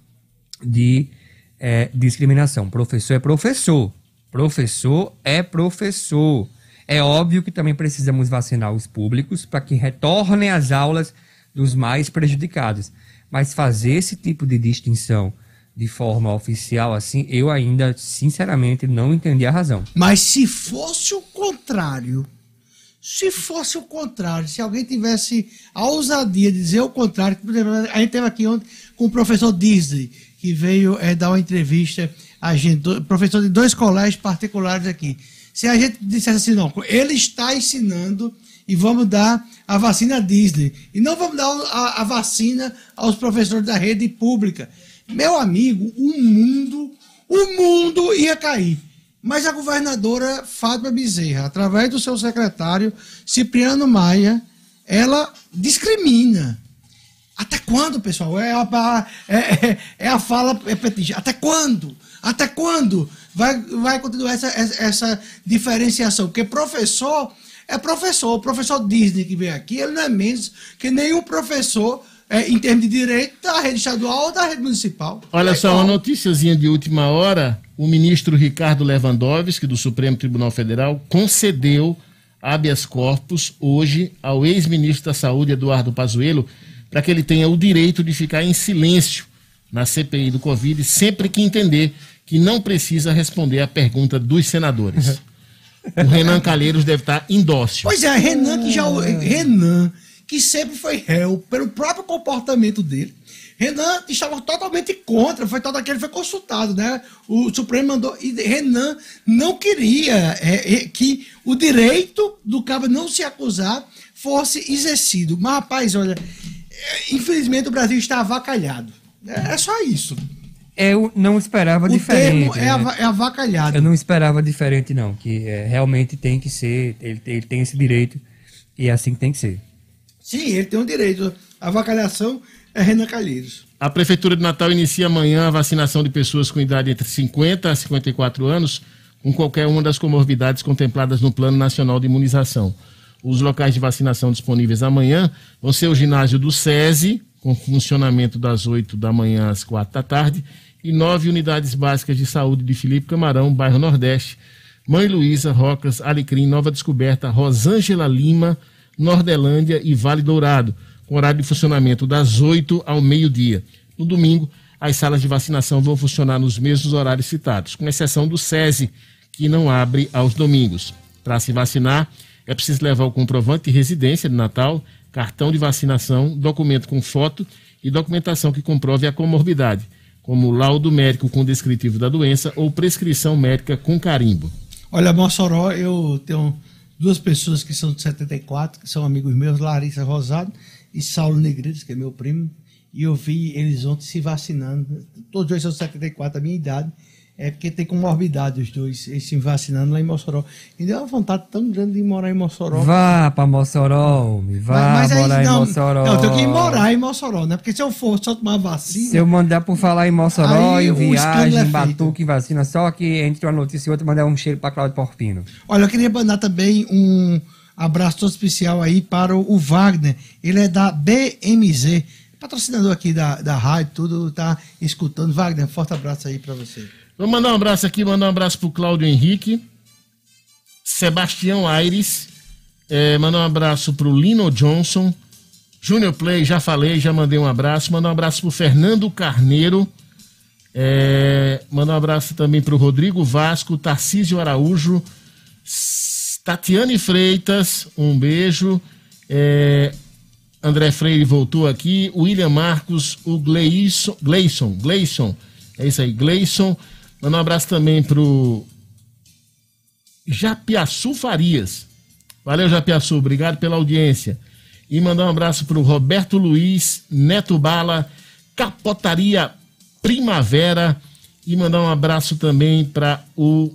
Speaker 3: de é, discriminação. Professor é professor. Professor é professor. É óbvio que também precisamos vacinar os públicos para que retornem às aulas dos mais prejudicados. Mas fazer esse tipo de distinção de forma oficial assim, eu ainda, sinceramente, não entendi a razão.
Speaker 6: Mas se fosse o contrário, se fosse o contrário, se alguém tivesse a ousadia de dizer o contrário, a gente teve aqui ontem com o professor Disney, que veio é, dar uma entrevista a gente, professor de dois colégios particulares aqui. Se a gente dissesse assim, não, ele está ensinando e vamos dar a vacina Disney, e não vamos dar a, a vacina aos professores da rede pública, meu amigo, o mundo, o mundo ia cair. Mas a governadora Fátima Bezerra, através do seu secretário Cipriano Maia, ela discrimina. Até quando, pessoal? É a, é, é a fala petista. Até quando? Até quando vai, vai continuar essa, essa diferenciação? Porque professor é professor. O professor Disney que vem aqui, ele não é menos que nenhum professor é, em termos de direito da rede estadual ou da rede municipal.
Speaker 2: Olha
Speaker 6: é
Speaker 2: só, uma noticiazinha de última hora. O ministro Ricardo Lewandowski, do Supremo Tribunal Federal, concedeu habeas corpus hoje ao ex-ministro da Saúde, Eduardo Pazuello, para que ele tenha o direito de ficar em silêncio na C P I do Covid, sempre que entender que não precisa responder à pergunta dos senadores. O Renan Calheiros deve estar indócil.
Speaker 6: Pois é, Renan que já Renan que sempre foi réu pelo próprio comportamento dele. Renan estava totalmente contra, foi todo aquele foi consultado, né? O Supremo mandou e Renan não queria é, é, que o direito do cabo não se acusar fosse exercido. Mas rapaz, olha, é, infelizmente o Brasil está avacalhado. É, é só isso.
Speaker 3: Eu não esperava
Speaker 6: o
Speaker 3: diferente.
Speaker 6: O termo é, av é avacalhado.
Speaker 3: Eu não esperava diferente, não. Que é, realmente tem que ser, ele, ele tem esse direito e é assim que tem que ser.
Speaker 6: Sim, ele tem um direito. A avacalhação é Renan Calheiros.
Speaker 2: A Prefeitura de Natal inicia amanhã a vacinação de pessoas com idade entre cinquenta a cinquenta e quatro anos com qualquer uma das comorbidades contempladas no Plano Nacional de Imunização. Os locais de vacinação disponíveis amanhã vão ser o ginásio do SESI, com funcionamento das oito da manhã às quatro da tarde, e nove unidades básicas de saúde de Felipe Camarão, bairro Nordeste, Mãe Luísa, Rocas, Alecrim, Nova Descoberta, Rosângela Lima, Nordelândia e Vale Dourado, com horário de funcionamento das oito ao meio-dia. No domingo, as salas de vacinação vão funcionar nos mesmos horários citados, com exceção do SESI, que não abre aos domingos. Para se vacinar, é preciso levar o comprovante de residência de Natal, cartão de vacinação, documento com foto e documentação que comprove a comorbidade, como laudo médico com descritivo da doença ou prescrição médica com carimbo.
Speaker 6: Olha, Mossoró, eu tenho duas pessoas que são de setenta e quatro, que são amigos meus, Larissa Rosado e Saulo Negreiros, que é meu primo, e eu vi eles ontem se vacinando. Todos dois são setenta e quatro, a minha idade. é porque tem comorbidade os dois, eles se vacinando lá em Mossoró. E deu uma vontade tão grande de morar em Mossoró.
Speaker 3: Vá pra Mossoró, homem, vá
Speaker 6: mas, mas
Speaker 3: morar
Speaker 6: aí,
Speaker 3: em
Speaker 6: não,
Speaker 3: Mossoró.
Speaker 6: Não, eu tenho que ir morar em Mossoró, né? Porque se eu for só tomar vacina...
Speaker 3: Se eu mandar por falar em Mossoró,
Speaker 6: aí
Speaker 3: em
Speaker 6: o escândalo
Speaker 3: viagem,
Speaker 6: é
Speaker 3: em
Speaker 6: feito.
Speaker 3: Batuque, vacina, só que entre uma notícia e outra, mandar um cheiro pra Cláudio Porpino.
Speaker 6: Olha, eu queria mandar também um abraço todo especial aí para o Wagner. Ele é da B M Z, patrocinador aqui da, da rádio, tudo, tá escutando. Wagner, forte abraço aí para você.
Speaker 2: Vou mandar um abraço aqui, mandar um abraço pro Cláudio Henrique, Sebastião Aires, é, mandar um abraço pro Lino Johnson, Junior Play, já falei, já mandei um abraço, mandar um abraço pro Fernando Carneiro, é, mandar um abraço também pro Rodrigo Vasco, Tarcísio Araújo, Tatiane Freitas, um beijo, é, André Freire voltou aqui, William Marcos, o Gleison, Gleison, Gleison, é isso aí, Gleison, mandar um abraço também pro Japiaçu Farias, valeu Japiaçu, obrigado pela audiência, e mandar um abraço pro Roberto Luiz, Neto Bala, Capotaria Primavera, e mandar um abraço também para o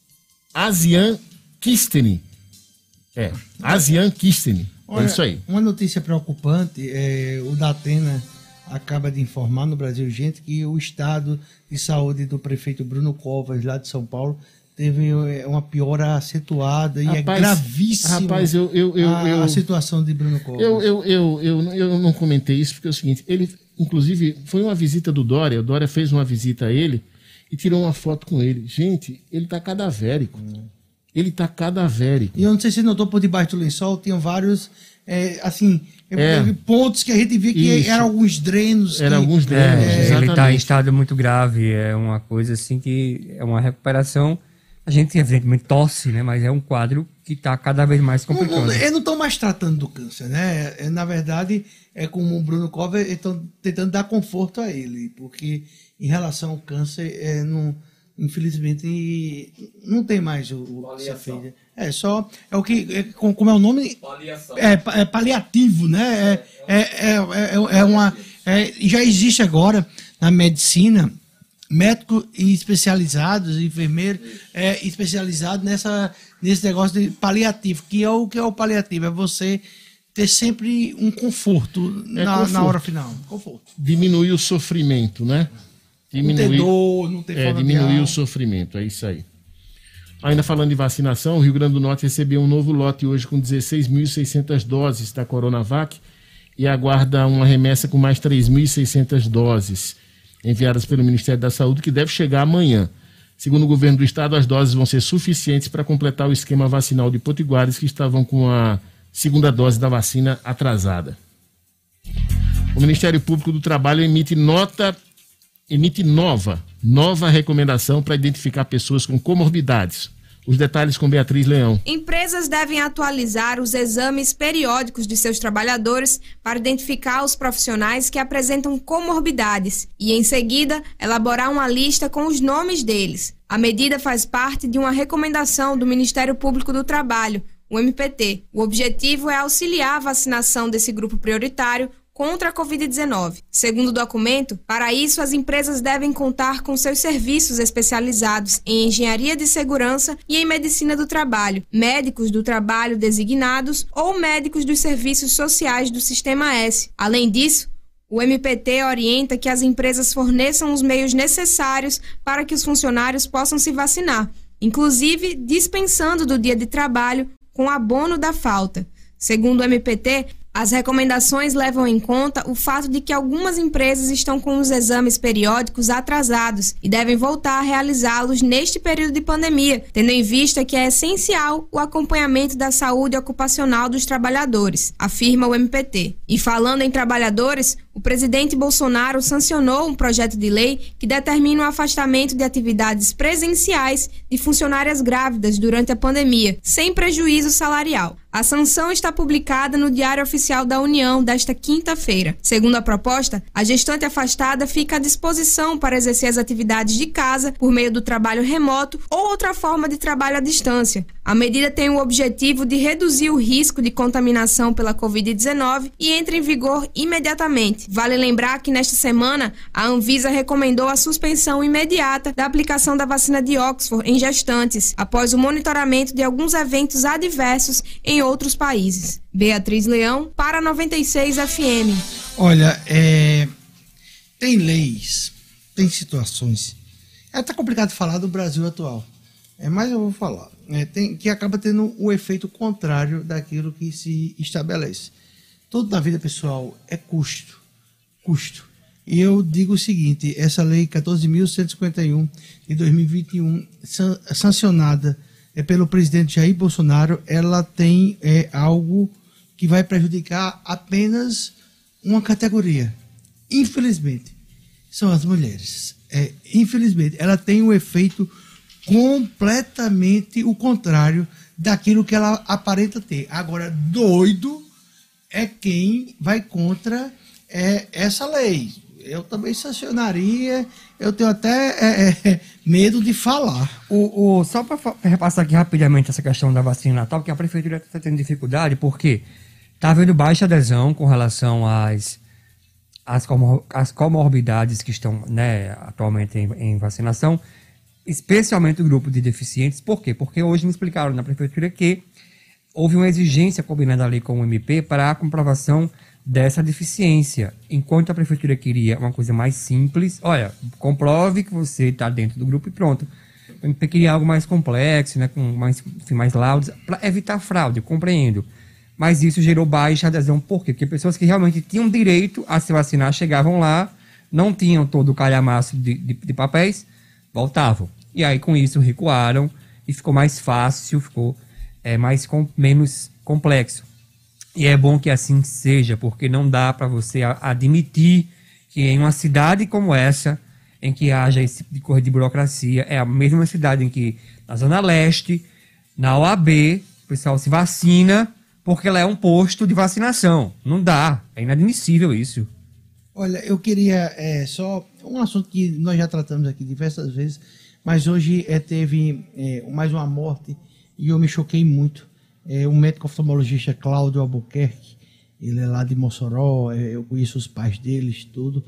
Speaker 2: Asian Kisteni. É, Asian Kisteni. É isso aí.
Speaker 6: Uma notícia preocupante, é, o Datena acaba de informar no Brasil Gente que o estado de saúde do prefeito Bruno Covas, lá de São Paulo, teve uma piora acentuada e
Speaker 2: rapaz,
Speaker 6: é gravíssima
Speaker 2: rapaz, eu, eu, eu,
Speaker 6: a,
Speaker 2: eu,
Speaker 6: a situação de Bruno Covas.
Speaker 2: Eu, eu, eu, eu, eu não comentei isso porque é o seguinte, ele, inclusive, foi uma visita do Dória, o Dória fez uma visita a ele e tirou uma foto com ele. Gente, ele tá cadavérico. Hum. Ele tá cadavérico.
Speaker 6: E eu não sei se você notou, por debaixo do lençol, tinham vários, é, assim,
Speaker 2: é.
Speaker 6: pontos que a gente via que Isso. eram alguns drenos.
Speaker 2: Eram
Speaker 6: que,
Speaker 2: alguns drenos,
Speaker 3: é, exatamente. Ele tá em estado muito grave, é uma coisa assim que é uma recuperação. A gente, evidentemente, tosse, né? Mas é um quadro que está cada vez mais complicado.
Speaker 6: Não, eles não estão mais tratando do câncer, né? É, na verdade, é como o Bruno Covas, estão tentando dar conforto a ele, porque em relação ao câncer, é, não, infelizmente, não tem mais o, o que se fez. É só, é o que, é, como é o nome? Paliação. É, é paliativo, né? É, é, é, é, é uma, é, já existe agora na medicina médicos especializados, enfermeiros é, especializados nessa, nesse negócio de paliativo. Que é o que é o paliativo? É você ter sempre um conforto, é na, conforto. na hora final. Conforto.
Speaker 2: Diminuir o sofrimento, né? Diminuir,
Speaker 6: não ter dor, não ter
Speaker 2: é, diminuir o sofrimento, é isso aí. Ainda falando de vacinação, o Rio Grande do Norte recebeu um novo lote hoje com dezesseis mil e seiscentas doses da Coronavac e aguarda uma remessa com mais três mil e seiscentas doses enviadas pelo Ministério da Saúde, que deve chegar amanhã. Segundo o governo do estado, as doses vão ser suficientes para completar o esquema vacinal de potiguares que estavam com a segunda dose da vacina atrasada. O Ministério Público do Trabalho emite nota, emite nova, nova recomendação para identificar pessoas com comorbidades. Os detalhes com Beatriz Leão.
Speaker 9: Empresas devem atualizar os exames periódicos de seus trabalhadores para identificar os profissionais que apresentam comorbidades e, em seguida, elaborar uma lista com os nomes deles. A medida faz parte de uma recomendação do Ministério Público do Trabalho, o M P T. O objetivo é auxiliar a vacinação desse grupo prioritário contra a covid dezenove. Segundo o documento, para isso as empresas devem contar com seus serviços especializados em engenharia de segurança e em medicina do trabalho, médicos do trabalho designados ou médicos dos serviços sociais do Sistema S. Além disso, o M P T orienta que as empresas forneçam os meios necessários para que os funcionários possam se vacinar, inclusive dispensando do dia de trabalho com abono da falta. Segundo o M P T, as recomendações levam em conta o fato de que algumas empresas estão com os exames periódicos atrasados e devem voltar a realizá-los neste período de pandemia, tendo em vista que é essencial o acompanhamento da saúde ocupacional dos trabalhadores, afirma o M P T. E falando em trabalhadores, o presidente Bolsonaro sancionou um projeto de lei que determina o afastamento de atividades presenciais de funcionárias grávidas durante a pandemia, sem prejuízo salarial. A sanção está publicada no Diário Oficial da União desta quinta-feira. Segundo a proposta, a gestante afastada fica à disposição para exercer as atividades de casa por meio do trabalho remoto ou outra forma de trabalho à distância. A medida tem o objetivo de reduzir o risco de contaminação pela covid dezenove e entra em vigor imediatamente. frente. Vale lembrar que nesta semana a Anvisa recomendou a suspensão imediata da aplicação da vacina de Oxford em gestantes, após o monitoramento de alguns eventos adversos em outros países. Beatriz Leão, para noventa e seis F M.
Speaker 6: Olha, é... tem leis, tem situações. É até complicado falar do Brasil atual, é, mas eu vou falar. É, tem, que acaba tendo o efeito contrário daquilo que se estabelece. Tudo na vida pessoal é custo. Custo. E eu digo o seguinte, essa lei quatorze mil cento e cinquenta e um de dois mil e vinte e um, san, sancionada é, pelo presidente Jair Bolsonaro, ela tem é, algo que vai prejudicar apenas uma categoria. Infelizmente, são as mulheres. É, infelizmente, ela tem um efeito completamente o contrário daquilo que ela aparenta ter. Agora, doido é quem vai contra é, essa lei. Eu também sancionaria, eu tenho até é, é, medo de falar.
Speaker 3: O, o, só para repassar aqui rapidamente essa questão da vacina natal, porque a prefeitura está tendo dificuldade, porque está havendo baixa adesão com relação às, às, comor às comorbidades que estão, né, atualmente em, em vacinação, especialmente o grupo de deficientes. Por quê? Porque hoje me explicaram na prefeitura que houve uma exigência combinada ali com o M P para a comprovação dessa deficiência, enquanto a prefeitura queria uma coisa mais simples. Olha, comprove que você está dentro do grupo e pronto. O M P queria algo mais complexo, né, com mais, enfim, mais laudos, para evitar fraude, eu compreendo. Mas isso gerou baixa adesão. Por quê? Porque pessoas que realmente tinham direito a se vacinar chegavam lá, não tinham todo o calhamaço de, de, de papéis, voltavam. E aí com isso recuaram e ficou mais fácil, ficou é, mais com, menos complexo. E é bom que assim seja, porque não dá para você admitir que em uma cidade como essa, em que haja esse tipo de coisa de burocracia, é a mesma cidade em que, na Zona Leste, na O A B, o pessoal se vacina porque ela é um posto de vacinação. Não dá, é inadmissível isso.
Speaker 6: Olha, eu queria é, só um assunto que nós já tratamos aqui diversas vezes, mas hoje é, teve é, mais uma morte e eu me choquei muito. É, um médico oftalmologista, Cláudio Albuquerque, ele é lá de Mossoró, é, eu conheço os pais deles, tudo,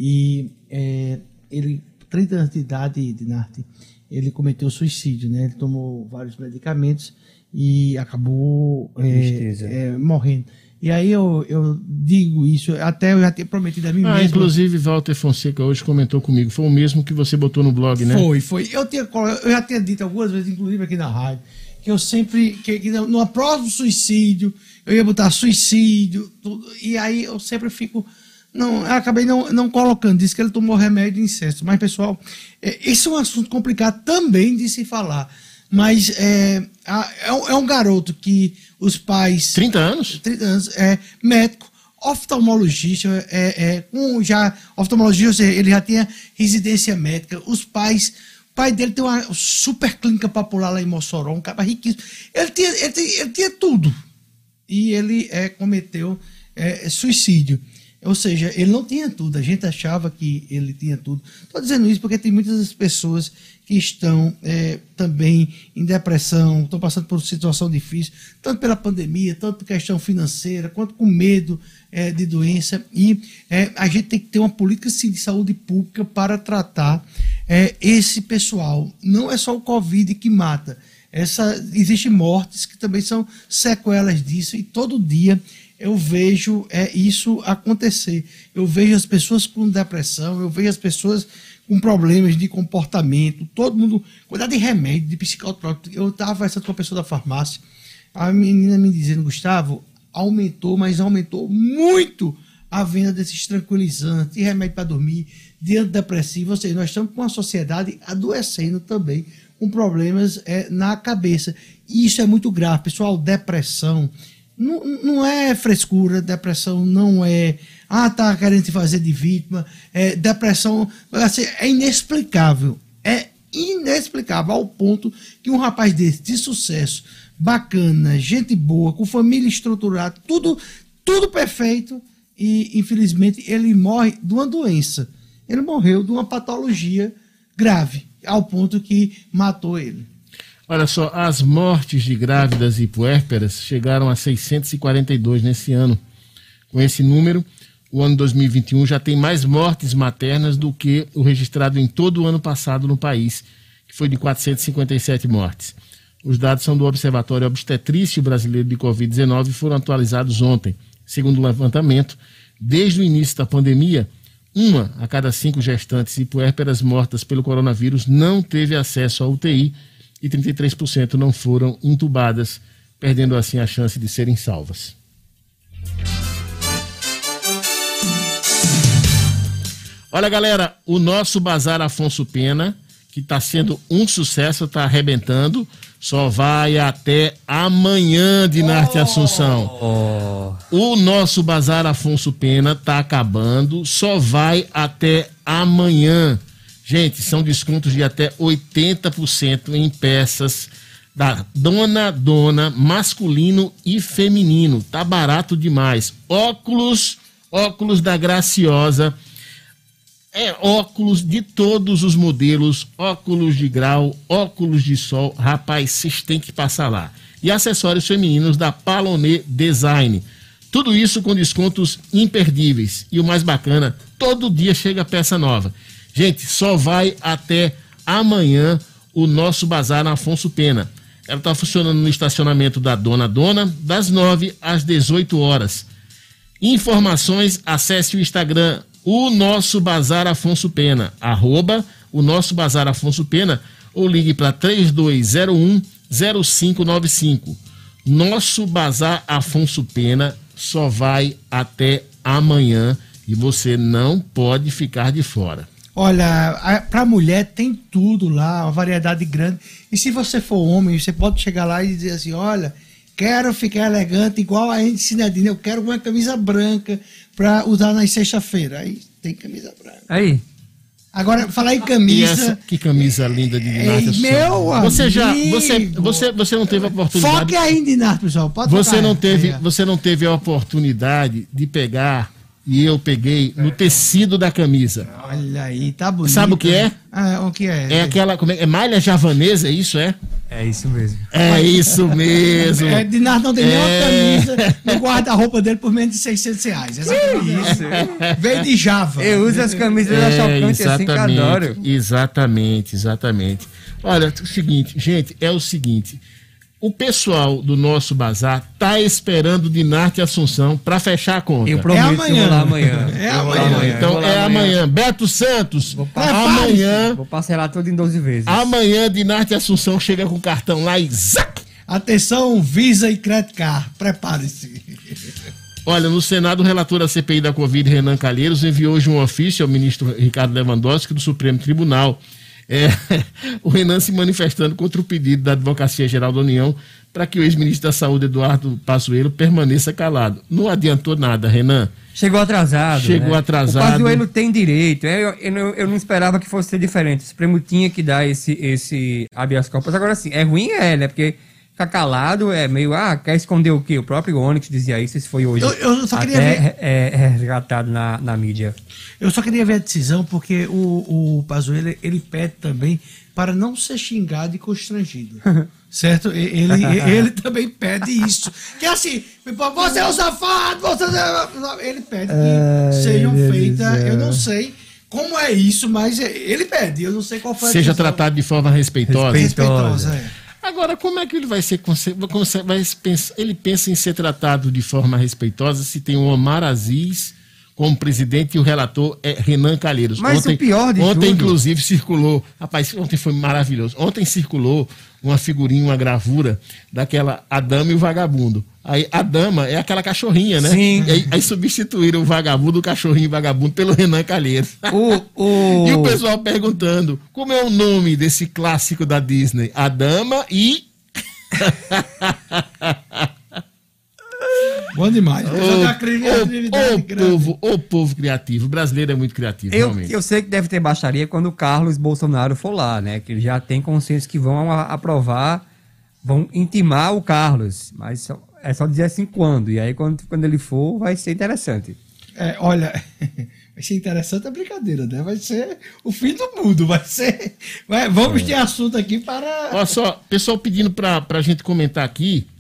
Speaker 6: e é, ele, trinta anos de idade, de Narte, ele cometeu suicídio, né? Ele tomou vários medicamentos e acabou é, é, morrendo. E aí eu, eu digo isso, até eu já tinha prometido a mim
Speaker 2: ah,
Speaker 6: mesmo.
Speaker 2: Inclusive, Walter Fonseca hoje comentou comigo, foi o mesmo que você botou no blog, né?
Speaker 6: Foi, foi. Eu, tinha, eu já tinha dito algumas vezes, inclusive aqui na rádio, que eu sempre, que, que no próximo suicídio, eu ia botar suicídio, tudo, e aí eu sempre fico, não, eu acabei não, não colocando, disse que ele tomou remédio de incesto, mas pessoal, é, esse é um assunto complicado também de se falar, mas é, é, um, é um garoto que os pais...
Speaker 2: trinta anos?
Speaker 6: trinta anos, é médico, oftalmologista, é, é, um já, oftalmologista, ou seja, ele já tinha residência médica, os pais... O pai dele tem uma super clínica popular lá em Mossoró, um cara riquíssimo. Ele tinha, ele tinha, ele tinha tudo. E ele é, cometeu é, suicídio. Ou seja, ele não tinha tudo. A gente achava que ele tinha tudo. Estou dizendo isso porque tem muitas pessoas que estão é, também em depressão, estão passando por uma situação difícil, tanto pela pandemia, tanto por questão financeira, quanto com medo é, de doença. E é, a gente tem que ter uma política sim, de saúde pública para tratar é, esse pessoal. Não é só o Covid que mata. Essa, existem mortes que também são sequelas disso, e todo dia eu vejo é, isso acontecer. Eu vejo as pessoas com depressão, eu vejo as pessoas com problemas de comportamento, todo mundo, cuidado de remédio, de psicotrópico. Eu estava conversando com uma pessoa da farmácia, a menina me dizendo, Gustavo, aumentou, mas aumentou muito a venda desses tranquilizantes, de remédio para dormir, de antidepressivo. Ou seja, nós estamos com uma sociedade adoecendo também, com problemas é, na cabeça. E isso é muito grave, pessoal. Depressão não, não é frescura, depressão não é, ah, tá querendo se fazer de vítima, é, depressão assim, é inexplicável, é inexplicável, ao ponto que um rapaz desse, de sucesso, bacana, gente boa, com família estruturada, tudo, tudo perfeito, e infelizmente ele morre de uma doença, ele morreu de uma patologia grave, ao ponto que matou ele.
Speaker 2: Olha só, as mortes de grávidas e puérperas chegaram a seiscentos e quarenta e dois nesse ano. Com esse número, o ano dois mil e vinte e um já tem mais mortes maternas do que o registrado em todo o ano passado no país, que foi de quatrocentas e cinquenta e sete mortes. Os dados são do Observatório Obstetrício Brasileiro de covid dezenove e foram atualizados ontem. Segundo o levantamento, desde o início da pandemia, uma a cada cinco gestantes e puérperas mortas pelo coronavírus não teve acesso à U T I e trinta e três por cento não foram intubadas, perdendo assim a chance de serem salvas. Olha, galera, o nosso Bazar Afonso Pena, que está sendo um sucesso, está arrebentando, só vai até amanhã, Dinarte oh, Assunção. Oh. O nosso Bazar Afonso Pena está acabando, só vai até amanhã. Gente, são descontos de até oitenta por cento em peças da Dona Dona, masculino e feminino. Tá barato demais. Óculos, óculos da Graciosa. É óculos de todos os modelos, óculos de grau, óculos de sol. Rapaz, vocês têm que passar lá. E acessórios femininos da Palonê Design. Tudo isso com descontos imperdíveis. E o mais bacana, todo dia chega peça nova. Gente, só vai até amanhã o nosso bazar na Afonso Pena. Ela está funcionando no estacionamento da Dona Dona, das nove às dezoito horas. Informações, acesse o Instagram, o nosso Bazar Afonso Pena, arroba o nosso Bazar Afonso Pena, ou ligue para três dois zero um zero cinco nove cinco. Nosso Bazar Afonso Pena só vai até amanhã e você não pode ficar de fora.
Speaker 6: Olha, para mulher tem tudo lá, uma variedade grande. E se você for homem, você pode chegar lá e dizer assim, olha, quero ficar elegante igual a Andy Sinedina, eu quero uma camisa branca para usar na sexta-feira. Aí tem camisa branca.
Speaker 3: Aí.
Speaker 6: Agora, falar em camisa...
Speaker 2: E essa, que camisa linda de Dinarte.
Speaker 6: Meu
Speaker 2: você
Speaker 6: amigo.
Speaker 2: já, você, você, você não teve a oportunidade...
Speaker 6: Foque aí em Dinarte, pessoal. Pode
Speaker 2: você não teve,
Speaker 6: é.
Speaker 2: Você não teve a oportunidade de pegar... E eu peguei no tecido da camisa.
Speaker 6: Olha aí, tá bonito.
Speaker 2: Sabe o que é?
Speaker 6: Ah, o que é?
Speaker 2: É aquela, como é, é malha javanesa, é isso, é?
Speaker 3: É isso mesmo.
Speaker 2: É isso mesmo.
Speaker 6: É, Dinarte não tem é... nenhuma camisa no guarda-roupa dele por menos de seiscentos reais. Essa camisa veio de Java.
Speaker 3: Eu uso as camisas é, da Chocante assim que adoro.
Speaker 2: Exatamente, exatamente. Olha, o seguinte, gente, é o seguinte... O pessoal do nosso bazar tá esperando Dinarte Assunção para fechar a conta.
Speaker 3: Eu prometo é amanhã. Que eu vou lá amanhã.
Speaker 6: É amanhã.
Speaker 2: amanhã. Então é amanhã. amanhã. Beto Santos,
Speaker 3: vou
Speaker 2: amanhã.
Speaker 3: Vou parcelar tudo em doze vezes.
Speaker 2: Amanhã Dinarte Assunção chega com o cartão lá e zac!
Speaker 6: Atenção, Visa e Credit Card. Prepare-se.
Speaker 2: Olha, no Senado, o relator da C P I da Covid, Renan Calheiros, enviou hoje um ofício ao ministro Ricardo Lewandowski do Supremo Tribunal. É, o Renan se manifestando contra o pedido da Advocacia Geral da União para que o ex-ministro da Saúde, Eduardo Pazuello, permaneça calado. Não adiantou nada, Renan.
Speaker 3: Chegou atrasado.
Speaker 2: Chegou
Speaker 3: né?
Speaker 2: atrasado.
Speaker 3: O Pazuello tem direito. Eu, eu, eu não esperava que fosse ser diferente. O Supremo tinha que dar esse, esse habeas corpus. Agora sim, é ruim, é, né? Porque ficar calado é meio, ah, quer esconder o quê? O próprio Onyx dizia isso, esse foi hoje.
Speaker 6: Eu, eu só queria
Speaker 3: até
Speaker 6: ver.
Speaker 3: É, é resgatado na, na mídia.
Speaker 6: Eu só queria ver a decisão, porque o, o Pazuello, ele pede também para não ser xingado e constrangido. Certo? Ele, ele também pede isso. Que é assim, você é um safado, você... Ele pede que Ai, sejam feitas, eu não sei como é isso, mas ele pede, eu não sei qual foi a
Speaker 2: Seja
Speaker 6: decisão.
Speaker 2: Tratado de forma respeitosa.
Speaker 6: Respeitosa, é.
Speaker 2: Agora, como é que ele vai ser... Vai pensar, ele pensa em ser tratado de forma respeitosa se tem o Omar Aziz como presidente e o relator é Renan Calheiros.
Speaker 3: Mas
Speaker 2: ontem,
Speaker 3: o pior de
Speaker 2: Ontem,
Speaker 3: tudo...
Speaker 2: inclusive, circulou... Rapaz, ontem foi maravilhoso. Ontem circulou uma figurinha, uma gravura daquela A Dama e o Vagabundo. Aí a dama é aquela cachorrinha, né?
Speaker 3: Sim.
Speaker 2: Aí, aí substituíram o vagabundo, o cachorrinho e o vagabundo pelo Renan Calheiros.
Speaker 3: O, o...
Speaker 2: E o pessoal perguntando como é o nome desse clássico da Disney? A Dama e...
Speaker 6: Bom demais.
Speaker 2: O, o, o, povo, o povo criativo. O brasileiro é muito criativo,
Speaker 3: eu,
Speaker 2: realmente.
Speaker 3: Eu sei que deve ter baixaria quando o Carlos Bolsonaro for lá, né? Que ele já tem consenso que vão aprovar, vão intimar o Carlos. Mas só, é só dizer assim quando. E aí quando, quando ele for, vai ser interessante.
Speaker 6: É, olha, vai ser interessante a brincadeira, né? Vai ser o fim do mundo, vai ser... Vai, vamos é. ter assunto aqui para...
Speaker 2: Olha só, pessoal pedindo pra, pra gente comentar aqui,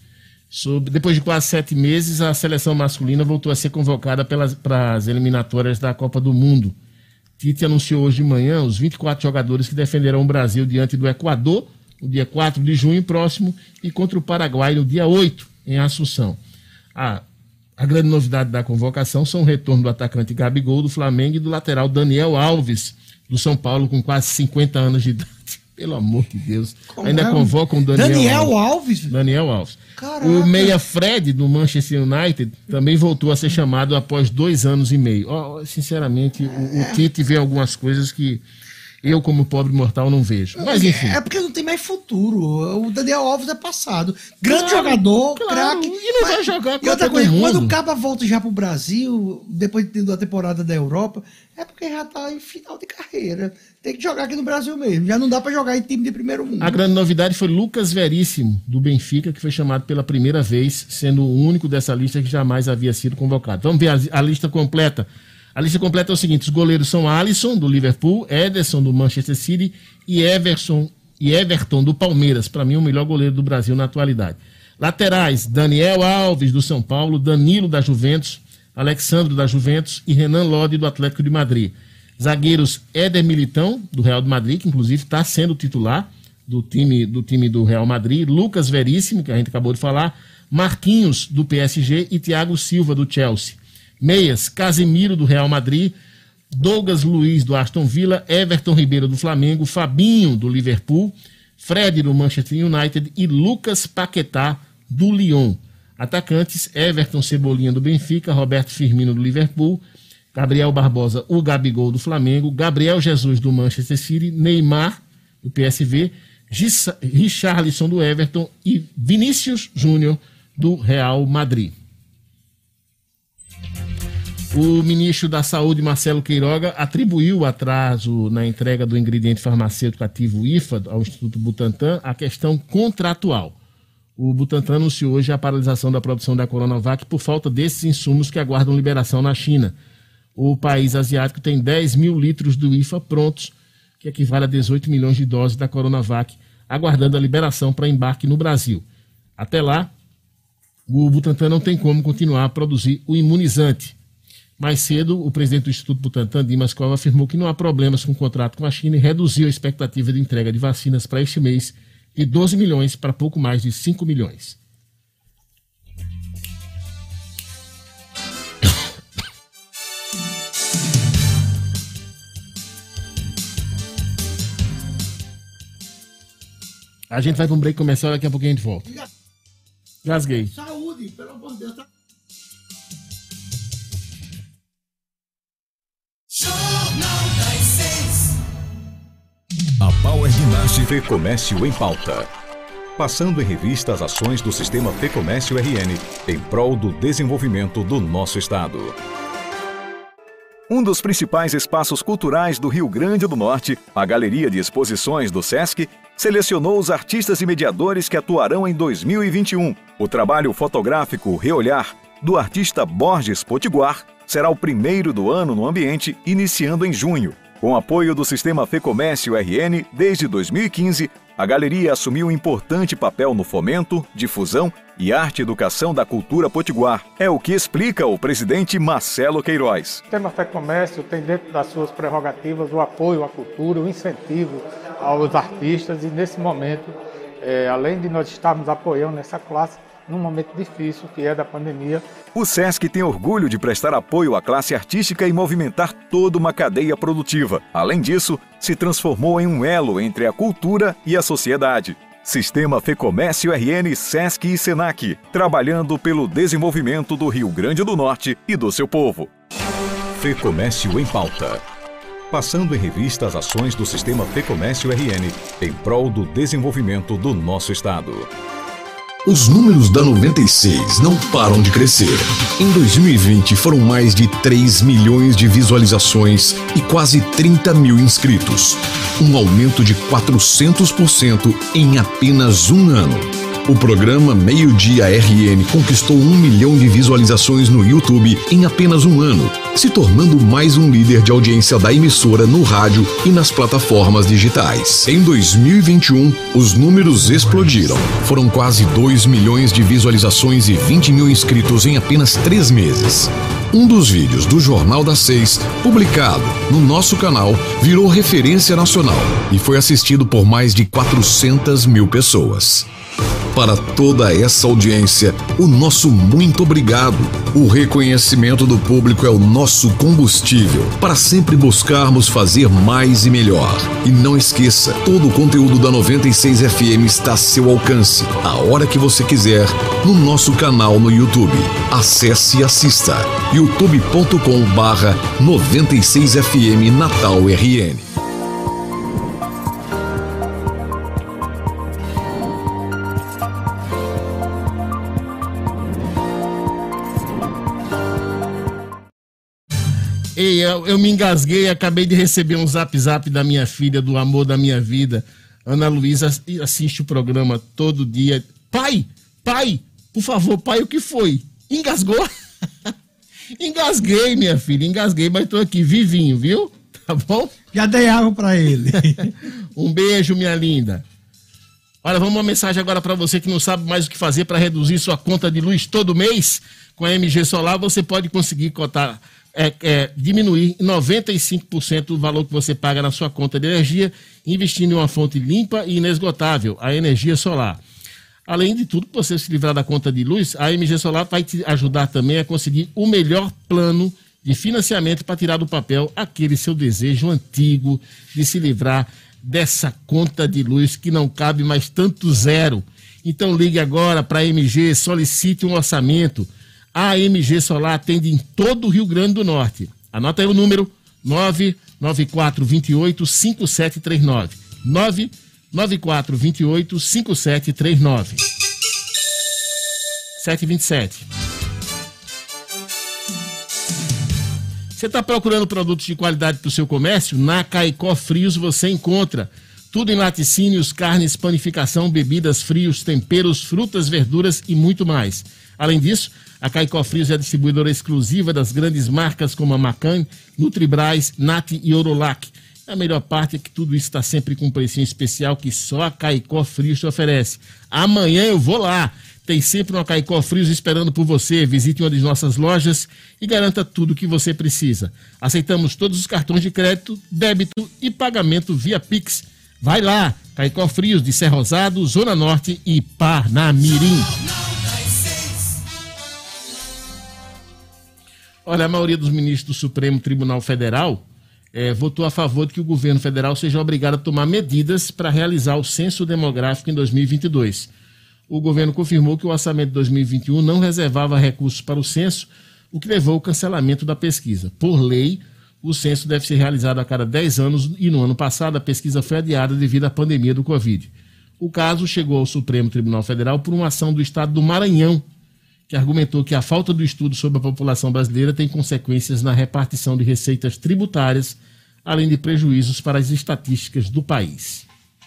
Speaker 2: Sobre, depois de quase sete meses, a seleção masculina voltou a ser convocada para as eliminatórias da Copa do Mundo. Tite anunciou hoje de manhã os vinte e quatro jogadores que defenderão o Brasil diante do Equador, no dia quatro de junho próximo, e contra o Paraguai no dia oito, em Assunção. A, a grande novidade da convocação são o retorno do atacante Gabigol, do Flamengo, e do lateral Daniel Alves, do São Paulo, com quase cinquenta anos de idade. Pelo amor de Deus. Como Ainda é? convocam o Daniel,
Speaker 6: Daniel
Speaker 2: Alves.
Speaker 6: Alves?
Speaker 2: Daniel Alves.
Speaker 6: Caraca.
Speaker 2: O meia Fred, do Manchester United, também voltou a ser chamado após dois anos e meio. Oh, sinceramente, o, o Tite vê algumas coisas que eu, como pobre mortal, não vejo. Mas, enfim.
Speaker 6: É porque não tem mais futuro. O Daniel Alves é passado. Grande claro, jogador,
Speaker 2: claro.
Speaker 6: craque.
Speaker 2: E não mas, vai jogar com
Speaker 6: e outra coisa, mundo. Quando o Caba volta já pro Brasil, depois da temporada da Europa, é porque já tá em final de carreira. Tem que jogar aqui no Brasil mesmo. Já não dá para jogar em time de primeiro mundo.
Speaker 2: A grande novidade foi Lucas Veríssimo, do Benfica, que foi chamado pela primeira vez, sendo o único dessa lista que jamais havia sido convocado. Vamos ver a, a lista completa. A lista completa é o seguinte: os goleiros são Alisson, do Liverpool, Ederson, do Manchester City e Everson, e Everton, do Palmeiras. Para mim, o melhor goleiro do Brasil na atualidade. Laterais: Daniel Alves, do São Paulo, Danilo, da Juventus, Alexandre, da Juventus e Renan Lodi, do Atlético de Madrid. Zagueiros: Éder Militão, do Real de Madrid, que inclusive está sendo titular do time, do time do Real Madrid, Lucas Veríssimo, que a gente acabou de falar, Marquinhos, do P S G e Thiago Silva, do Chelsea. Meias: Casemiro, do Real Madrid, Douglas Luiz, do Aston Villa, Everton Ribeiro, do Flamengo, Fabinho, do Liverpool, Fred, do Manchester United e Lucas Paquetá, do Lyon. Atacantes: Everton Cebolinha, do Benfica, Roberto Firmino, do Liverpool, Gabriel Barbosa, o Gabigol, do Flamengo, Gabriel Jesus, do Manchester City, Neymar, do P S V, Richarlison, do Everton e Vinícius Júnior, do Real Madrid. O ministro da Saúde, Marcelo Queiroga, atribuiu o atraso na entrega do ingrediente farmacêutico ativo I F A ao Instituto Butantan à questão contratual. O Butantan anunciou hoje a paralisação da produção da Coronavac por falta desses insumos que aguardam liberação na China. O país asiático tem dez mil litros do I F A prontos, que equivale a dezoito milhões de doses da Coronavac, aguardando a liberação para embarque no Brasil. Até lá, o Butantan não tem como continuar a produzir o imunizante. Mais cedo, o presidente do Instituto Butantan, Dimas Cova, afirmou que não há problemas com o contrato com a China e reduziu a expectativa de entrega de vacinas para este mês de doze milhões para pouco mais de cinco milhões. A gente vai para um break comercial, daqui a pouquinho a gente volta. Gasguei.
Speaker 6: Saúde, pelo amor de Deus.
Speaker 10: A Power Dinasty Fecomércio em Pauta. Passando em revista as ações do Sistema Fecomércio R N em prol do desenvolvimento do nosso estado. Um dos principais espaços culturais do Rio Grande do Norte, a Galeria de Exposições do Sesc, selecionou os artistas e mediadores que atuarão em dois mil e vinte e um. O trabalho fotográfico Reolhar, do artista Borges Potiguar, será o primeiro do ano no ambiente, iniciando em junho. Com apoio do Sistema Fecomércio R N, desde dois mil e quinze, a galeria assumiu um importante papel no fomento, difusão e arte e educação da cultura potiguar. É o que explica o presidente Marcelo Queiroz.
Speaker 11: O Sistema Fecomércio tem dentro das suas prerrogativas o apoio à cultura, o incentivo aos artistas e nesse momento, é, além de nós estarmos apoiando essa classe, num momento difícil que é da pandemia.
Speaker 10: O Sesc tem orgulho de prestar apoio à classe artística e movimentar toda uma cadeia produtiva. Além disso, se transformou em um elo entre a cultura e a sociedade. Sistema Fecomércio R N, Sesc e Senac, trabalhando pelo desenvolvimento do Rio Grande do Norte e do seu povo. Fecomércio em Pauta. Passando em revista as ações do Sistema Fecomércio R N em prol do desenvolvimento do nosso estado.
Speaker 12: Os números da noventa e seis não param de crescer. Em dois mil e vinte foram mais de três milhões de visualizações e quase trinta mil inscritos. Um aumento de quatrocentos por cento em apenas um ano. O programa Meio Dia R N conquistou um milhão de visualizações no YouTube em apenas um ano, se tornando mais um líder de audiência da emissora no rádio e nas plataformas digitais. Em dois mil e vinte e um, os números explodiram. Foram quase dois milhões de visualizações e vinte mil inscritos em apenas três meses. Um dos vídeos do Jornal das Seis, publicado no nosso canal, virou referência nacional e foi assistido por mais de quatrocentas mil pessoas. Para toda essa audiência, o nosso muito obrigado. O reconhecimento do público é o nosso combustível para sempre buscarmos fazer mais e melhor. E não esqueça, todo o conteúdo da noventa e seis F M está a seu alcance, a hora que você quiser, no nosso canal no YouTube. Acesse e assista youtube ponto com barra noventa e seis F M Natal R N.
Speaker 2: Ei, eu, eu me engasguei, acabei de receber um zap zap da minha filha, do amor da minha vida. Ana Luísa assiste o programa todo dia. Pai, pai, por favor, pai, o que foi? Engasgou? Engasguei, minha filha, engasguei, mas tô aqui vivinho, viu? Tá bom?
Speaker 6: Já dei água pra ele.
Speaker 2: Um beijo, minha linda. Olha, vamos uma mensagem agora para você que não sabe mais o que fazer para reduzir sua conta de luz todo mês. Com a M G Solar você pode conseguir cotar... É, é, diminuir noventa e cinco por cento do valor que você paga na sua conta de energia, investindo em uma fonte limpa e inesgotável, a energia solar. Além de tudo, para você se livrar da conta de luz, a M G Solar vai te ajudar também a conseguir o melhor plano de financiamento para tirar do papel aquele seu desejo antigo de se livrar dessa conta de luz que não cabe mais tanto zero. Então ligue agora para a M G, solicite um orçamento. A M G Solar atende em todo o Rio Grande do Norte. Anota aí o número nove nove quatro dois oito cinco sete três nove. nove nove quatro dois oito cinco sete três nove. sete vinte e sete. Você está procurando produtos de qualidade para o seu comércio? Na Caicó Frios você encontra tudo em laticínios, carnes, panificação, bebidas, frios, temperos, frutas, verduras e muito mais. Além disso, a Caicó Frios é a distribuidora exclusiva das grandes marcas como a Macan, Nutribras, Nat e Orolac. A melhor parte é que tudo isso está sempre com um precinho especial que só a Caicó Frios te oferece. Amanhã eu vou lá. Tem sempre uma Caicó Frios esperando por você. Visite uma de nossas lojas e garanta tudo o que você precisa. Aceitamos todos os cartões de crédito, débito e pagamento via Pix. Vai lá, Caicó Frios de Serra Rosado, Zona Norte e Parnamirim. Olha, a maioria dos ministros do Supremo Tribunal Federal eh, votou a favor de que o governo federal seja obrigado a tomar medidas para realizar o censo demográfico em dois mil e vinte e dois. O governo confirmou que o orçamento de dois mil e vinte e um não reservava recursos para o censo, o que levou ao cancelamento da pesquisa. Por lei, o censo deve ser realizado a cada dez anos e no ano passado a pesquisa foi adiada devido à pandemia do Covid. O caso chegou ao Supremo Tribunal Federal por uma ação do estado do Maranhão, que argumentou que a falta do estudo sobre a população brasileira tem consequências na repartição de receitas tributárias, além de prejuízos para as estatísticas do país.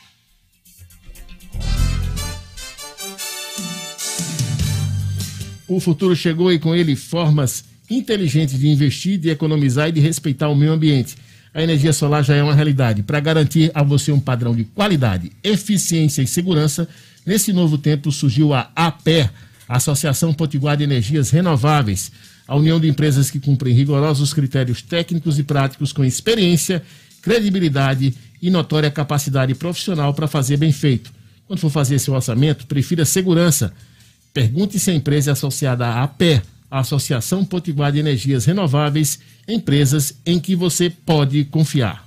Speaker 2: O futuro chegou e com ele formas inteligentes de investir, de economizar e de respeitar o meio ambiente. A energia solar já é uma realidade. Para garantir a você um padrão de qualidade, eficiência e segurança, nesse novo tempo surgiu a APER, Associação Potiguar de Energias Renováveis, a união de empresas que cumprem rigorosos critérios técnicos e práticos com experiência, credibilidade e notória capacidade profissional para fazer bem feito. Quando for fazer seu orçamento, prefira segurança. Pergunte se a empresa é associada à APER, a Associação Potiguar de Energias Renováveis, empresas em que você pode confiar.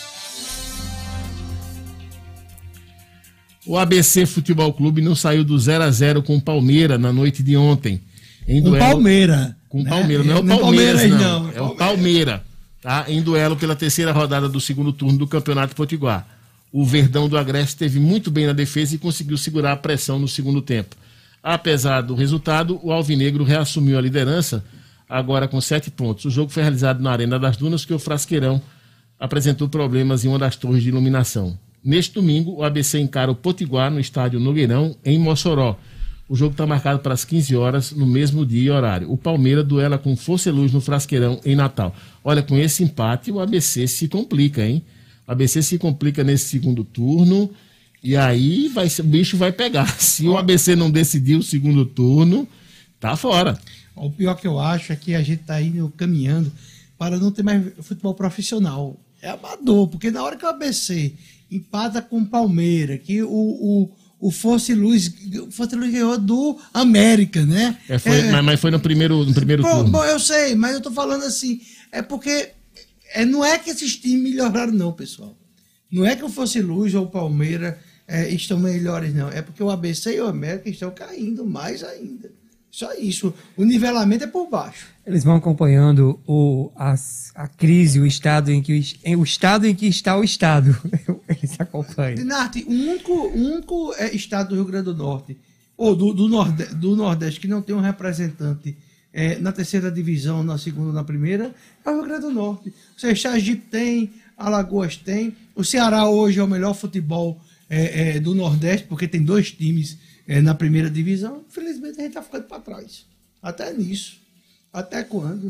Speaker 2: O A B C Futebol Clube não saiu do zero a zero com o Palmeiras na noite de ontem. Em
Speaker 6: com o Palmeiras.
Speaker 2: Com o né? Palmeiras, não é o Palmeiras, Palmeiras não. não. É o Palmeiras, tá? Em duelo pela terceira rodada do segundo turno do Campeonato Potiguar. O Verdão do Agreste esteve muito bem na defesa e conseguiu segurar a pressão no segundo tempo. Apesar do resultado, o Alvinegro reassumiu a liderança, agora com sete pontos. O jogo foi realizado na Arena das Dunas, que o Frasqueirão apresentou problemas em uma das torres de iluminação. Neste domingo, o A B C encara o Potiguar no estádio Nogueirão, em Mossoró. O jogo está marcado para as quinze horas, no mesmo dia e horário. O Palmeiras duela com Força e Luz no Frasqueirão, em Natal. Olha, com esse empate, o A B C se complica, hein? O A B C se complica nesse segundo turno e aí vai, o bicho vai pegar. Se o A B C não decidir o segundo turno, tá fora.
Speaker 6: O pior que eu acho é que a gente está indo caminhando para não ter mais futebol profissional. É amador, porque na hora que o A B C empata com o Palmeiras, que o... o O Força e Luz, o Força e Luz ganhou do América, né?
Speaker 2: É, foi, é, mas, mas foi no primeiro, no primeiro
Speaker 6: bom,
Speaker 2: turno.
Speaker 6: Bom, eu sei, mas eu tô falando assim, é porque é, não é que esses times melhoraram não, pessoal. Não é que o Força e Luz ou o Palmeiras é, estão melhores não, é porque o A B C e o América estão caindo mais ainda. Só isso, o nivelamento é por baixo.
Speaker 3: Eles vão acompanhando o, a, a crise, o estado, em que, o estado em que está o estado. Eles acompanham.
Speaker 6: Dinarte, o único, o único é, estado do Rio Grande do Norte, ou do, do, Nordeste, do Nordeste, que não tem um representante é, na terceira divisão, na segunda, na primeira, é o Rio Grande do Norte. Ou seja, Sergipe tem, Alagoas tem, o Ceará hoje é o melhor futebol é, é, do Nordeste, porque tem dois times é, na primeira divisão. Infelizmente a gente está ficando para trás. Até nisso. Até quando?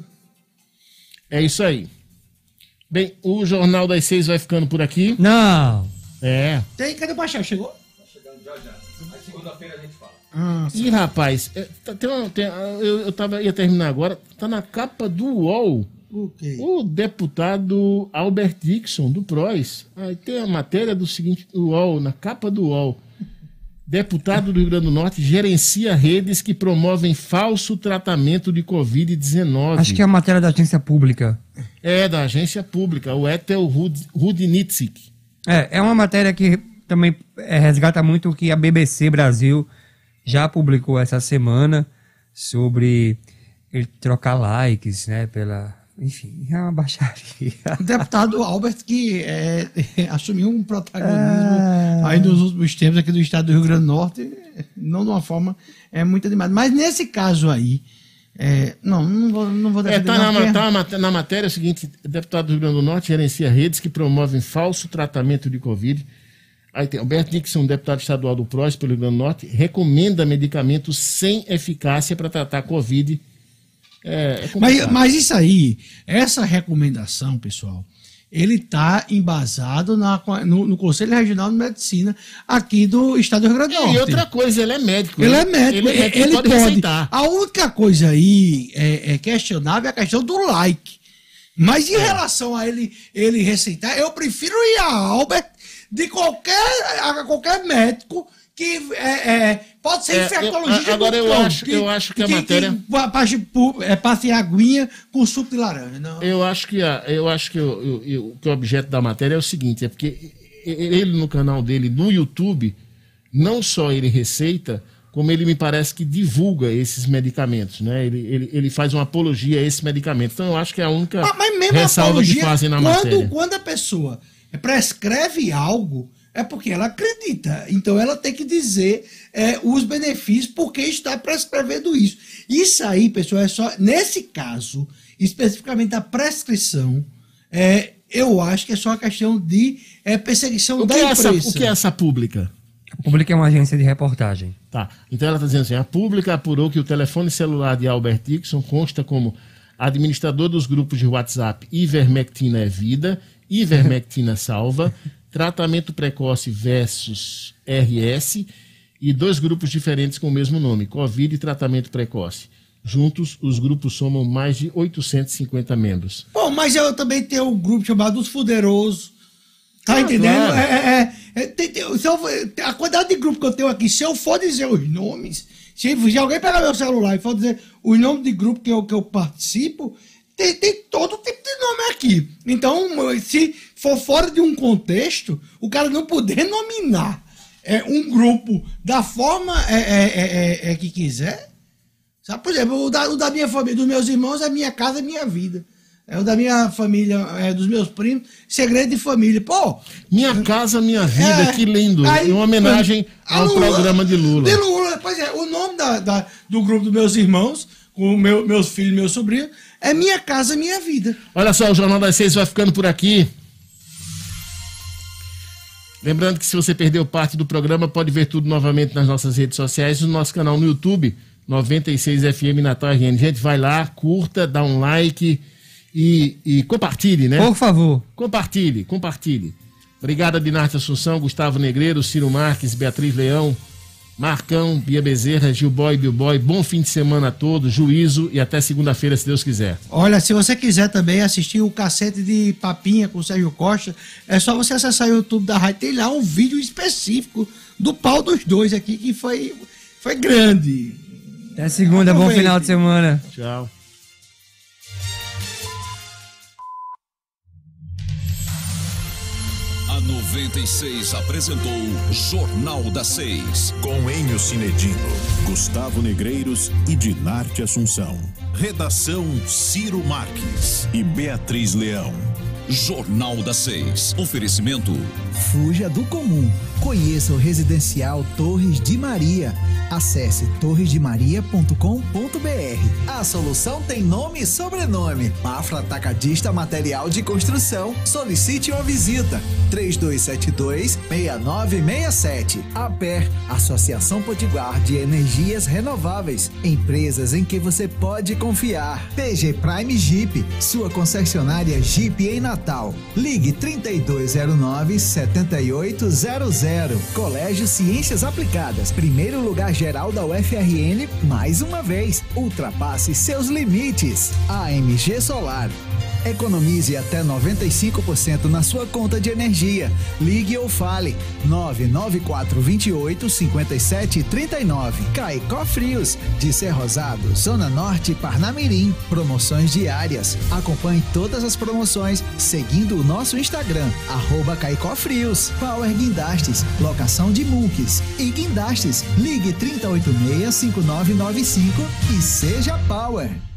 Speaker 2: É isso aí. Bem, o Jornal das Seis vai ficando por aqui.
Speaker 3: Não.
Speaker 2: É.
Speaker 6: Tem, cadê o Baixar? Chegou?
Speaker 7: Tá chegando já já. Aí segunda-feira a gente fala.
Speaker 6: Ah,
Speaker 2: Ih, rapaz, é, tá, tem uma, tem, eu, eu tava, ia terminar agora. Tá na capa do U O L.
Speaker 6: Okay.
Speaker 2: O deputado Albert Dixon, do P R O S. Aí tem a matéria do seguinte, do U O L, na capa do U O L. Deputado do Rio Grande do Norte gerencia redes que promovem falso tratamento de covid dezenove.
Speaker 3: Acho que é a matéria da agência pública.
Speaker 2: É, da agência pública, o Ethel Rudnitsky.
Speaker 3: É, é uma matéria que também é, resgata muito o que a B B C Brasil já publicou essa semana sobre ele trocar likes, né, pela... Enfim, é uma baixaria.
Speaker 6: O deputado Albert, que é, assumiu um protagonismo ah. aí nos últimos tempos aqui do estado do Rio Grande do Norte, não de uma forma é, muito animada. Mas nesse caso aí, é, não, não vou, não vou defender.
Speaker 2: É, tá,
Speaker 6: não,
Speaker 2: na,
Speaker 6: porque...
Speaker 2: tá na matéria é o seguinte, o deputado do Rio Grande do Norte gerencia redes que promovem falso tratamento de Covid. Aí tem Alberto Dixon, deputado estadual do P R O S pelo Rio Grande do Norte, recomenda medicamentos sem eficácia para tratar Covid. É, é
Speaker 6: mas, mas isso aí, essa recomendação, pessoal, ele está embasado na, no, no Conselho Regional de Medicina aqui do estado do Rio Grande do Norte.
Speaker 2: E outra coisa, ele é médico.
Speaker 6: Ele,
Speaker 2: ele
Speaker 6: é médico, ele, ele, ele pode. pode. A única coisa aí é, é questionável é a questão do like. Mas em é. relação a ele, ele receitar, eu prefiro ir a Albert de qualquer, a qualquer médico que é, é, pode ser é, infectologista.
Speaker 2: Eu, agora eu acho, que, eu acho que a
Speaker 6: que,
Speaker 2: matéria...
Speaker 6: Que, é, passe aguinha com suco de laranja. Não.
Speaker 2: Eu acho que, a, eu acho que, eu, eu, eu, que o objeto da matéria é o seguinte, é porque ele no canal dele, no YouTube, não só ele receita, como ele me parece que divulga esses medicamentos, né? Ele, ele, ele faz uma apologia a esses medicamentos. Então eu acho que é a única
Speaker 6: mas, mas mesmo
Speaker 2: ressalva
Speaker 6: apologia,
Speaker 2: que fazem na
Speaker 6: quando,
Speaker 2: matéria.
Speaker 6: Quando a pessoa prescreve algo, é porque ela acredita. Então ela tem que dizer é, os benefícios porque está prescrevendo isso. Isso aí, pessoal, é só... Nesse caso, especificamente a prescrição, é, eu acho que é só uma questão de é, perseguição
Speaker 2: o
Speaker 6: da
Speaker 2: é
Speaker 6: imprensa.
Speaker 2: Essa, o que é essa pública?
Speaker 3: A pública é uma agência de reportagem.
Speaker 2: Tá. Então ela está dizendo assim, a pública apurou que o telefone celular de Albert Dixon consta como administrador dos grupos de WhatsApp Ivermectina é vida, Ivermectina salva, tratamento precoce versus R S e dois grupos diferentes com o mesmo nome, Covid e tratamento precoce. Juntos, os grupos somam mais de oitocentos e cinquenta membros.
Speaker 6: Bom, mas eu também tenho um grupo chamado Os Fuderosos. Tá ah, entendendo? Claro. É, é, é, tem, tem, se eu, a quantidade de grupo que eu tenho aqui, se eu for dizer os nomes, se, se alguém pegar meu celular e for dizer os nomes de grupo que eu, que eu participo, tem, tem todo tipo de nome aqui. Então, se for fora de um contexto, o cara não poder nominar é, um grupo da forma é, é, é, é, que quiser. Sabe? Por exemplo, o da, o da minha família, dos meus irmãos, é minha casa, é minha vida. É o da minha família, é, dos meus primos, segredo de família. Pô!
Speaker 2: Minha casa, minha vida, é, que lindo. Aí, em uma homenagem ao Lula, programa de Lula.
Speaker 6: De Lula, pois é. O nome da, da, do grupo dos meus irmãos, com meu, meus filhos e meus sobrinhos, é Minha Casa, Minha Vida.
Speaker 2: Olha só, o Jornal das Seis vai ficando por aqui. Lembrando que se você perdeu parte do programa, pode ver tudo novamente nas nossas redes sociais e no nosso canal no YouTube, noventa e seis F M Natal R N. Gente, vai lá, curta, dá um like e, e compartilhe, né?
Speaker 3: Por favor.
Speaker 2: Compartilhe, compartilhe. Obrigado a Dinarte Assunção, Gustavo Negreiro, Ciro Marques, Beatriz Leão, Marcão, Bia Bezerra, Gilboy, Bilboy. Bom fim de semana a todos, juízo e até segunda-feira, se Deus quiser.
Speaker 6: Olha, se você quiser também assistir o Cacete de Papinha com o Sérgio Costa, é só você acessar o YouTube da rádio. Tem lá um vídeo específico do pau dos dois aqui, que foi, foi grande.
Speaker 3: Até segunda, bom final de semana.
Speaker 2: Tchau.
Speaker 13: A noventa e seis apresentou Jornal das Seis.
Speaker 14: Com Enio Cinedino, Gustavo Negreiros e Dinarte Assunção. Redação Ciro Marques e Beatriz Leão.
Speaker 13: Jornal das Seis. Oferecimento.
Speaker 1: Fuja do comum. Conheça o residencial Torres de Maria. Acesse torres de maria ponto com ponto b r. A solução tem nome e sobrenome. Mafra Atacadista Material de Construção. Solicite uma visita. três dois sete dois, seis nove seis sete. A P E R, Associação Potiguar de Energias Renováveis. Empresas em que você pode confiar. P G Prime Jeep, sua concessionária Jeep em Natal. Ligue trinta e dois zero nove, setenta e oito zero zero. Colégio Ciências Aplicadas. Primeiro lugar geral da U F R N, mais uma vez. Ultrapasse seus limites. A M G Solar. Economize até noventa e cinco por cento na sua conta de energia. Ligue ou fale nove nove quatro dois oito, cinco sete três nove. Caicó Frios, de Ser Rosado, Zona Norte, Parnamirim. Promoções diárias. Acompanhe todas as promoções seguindo o nosso Instagram, arroba Caicó Frios. Power Guindastes, locação de mulques e guindastes. Ligue trinta e oito seis, cinco nove nove cinco e seja Power.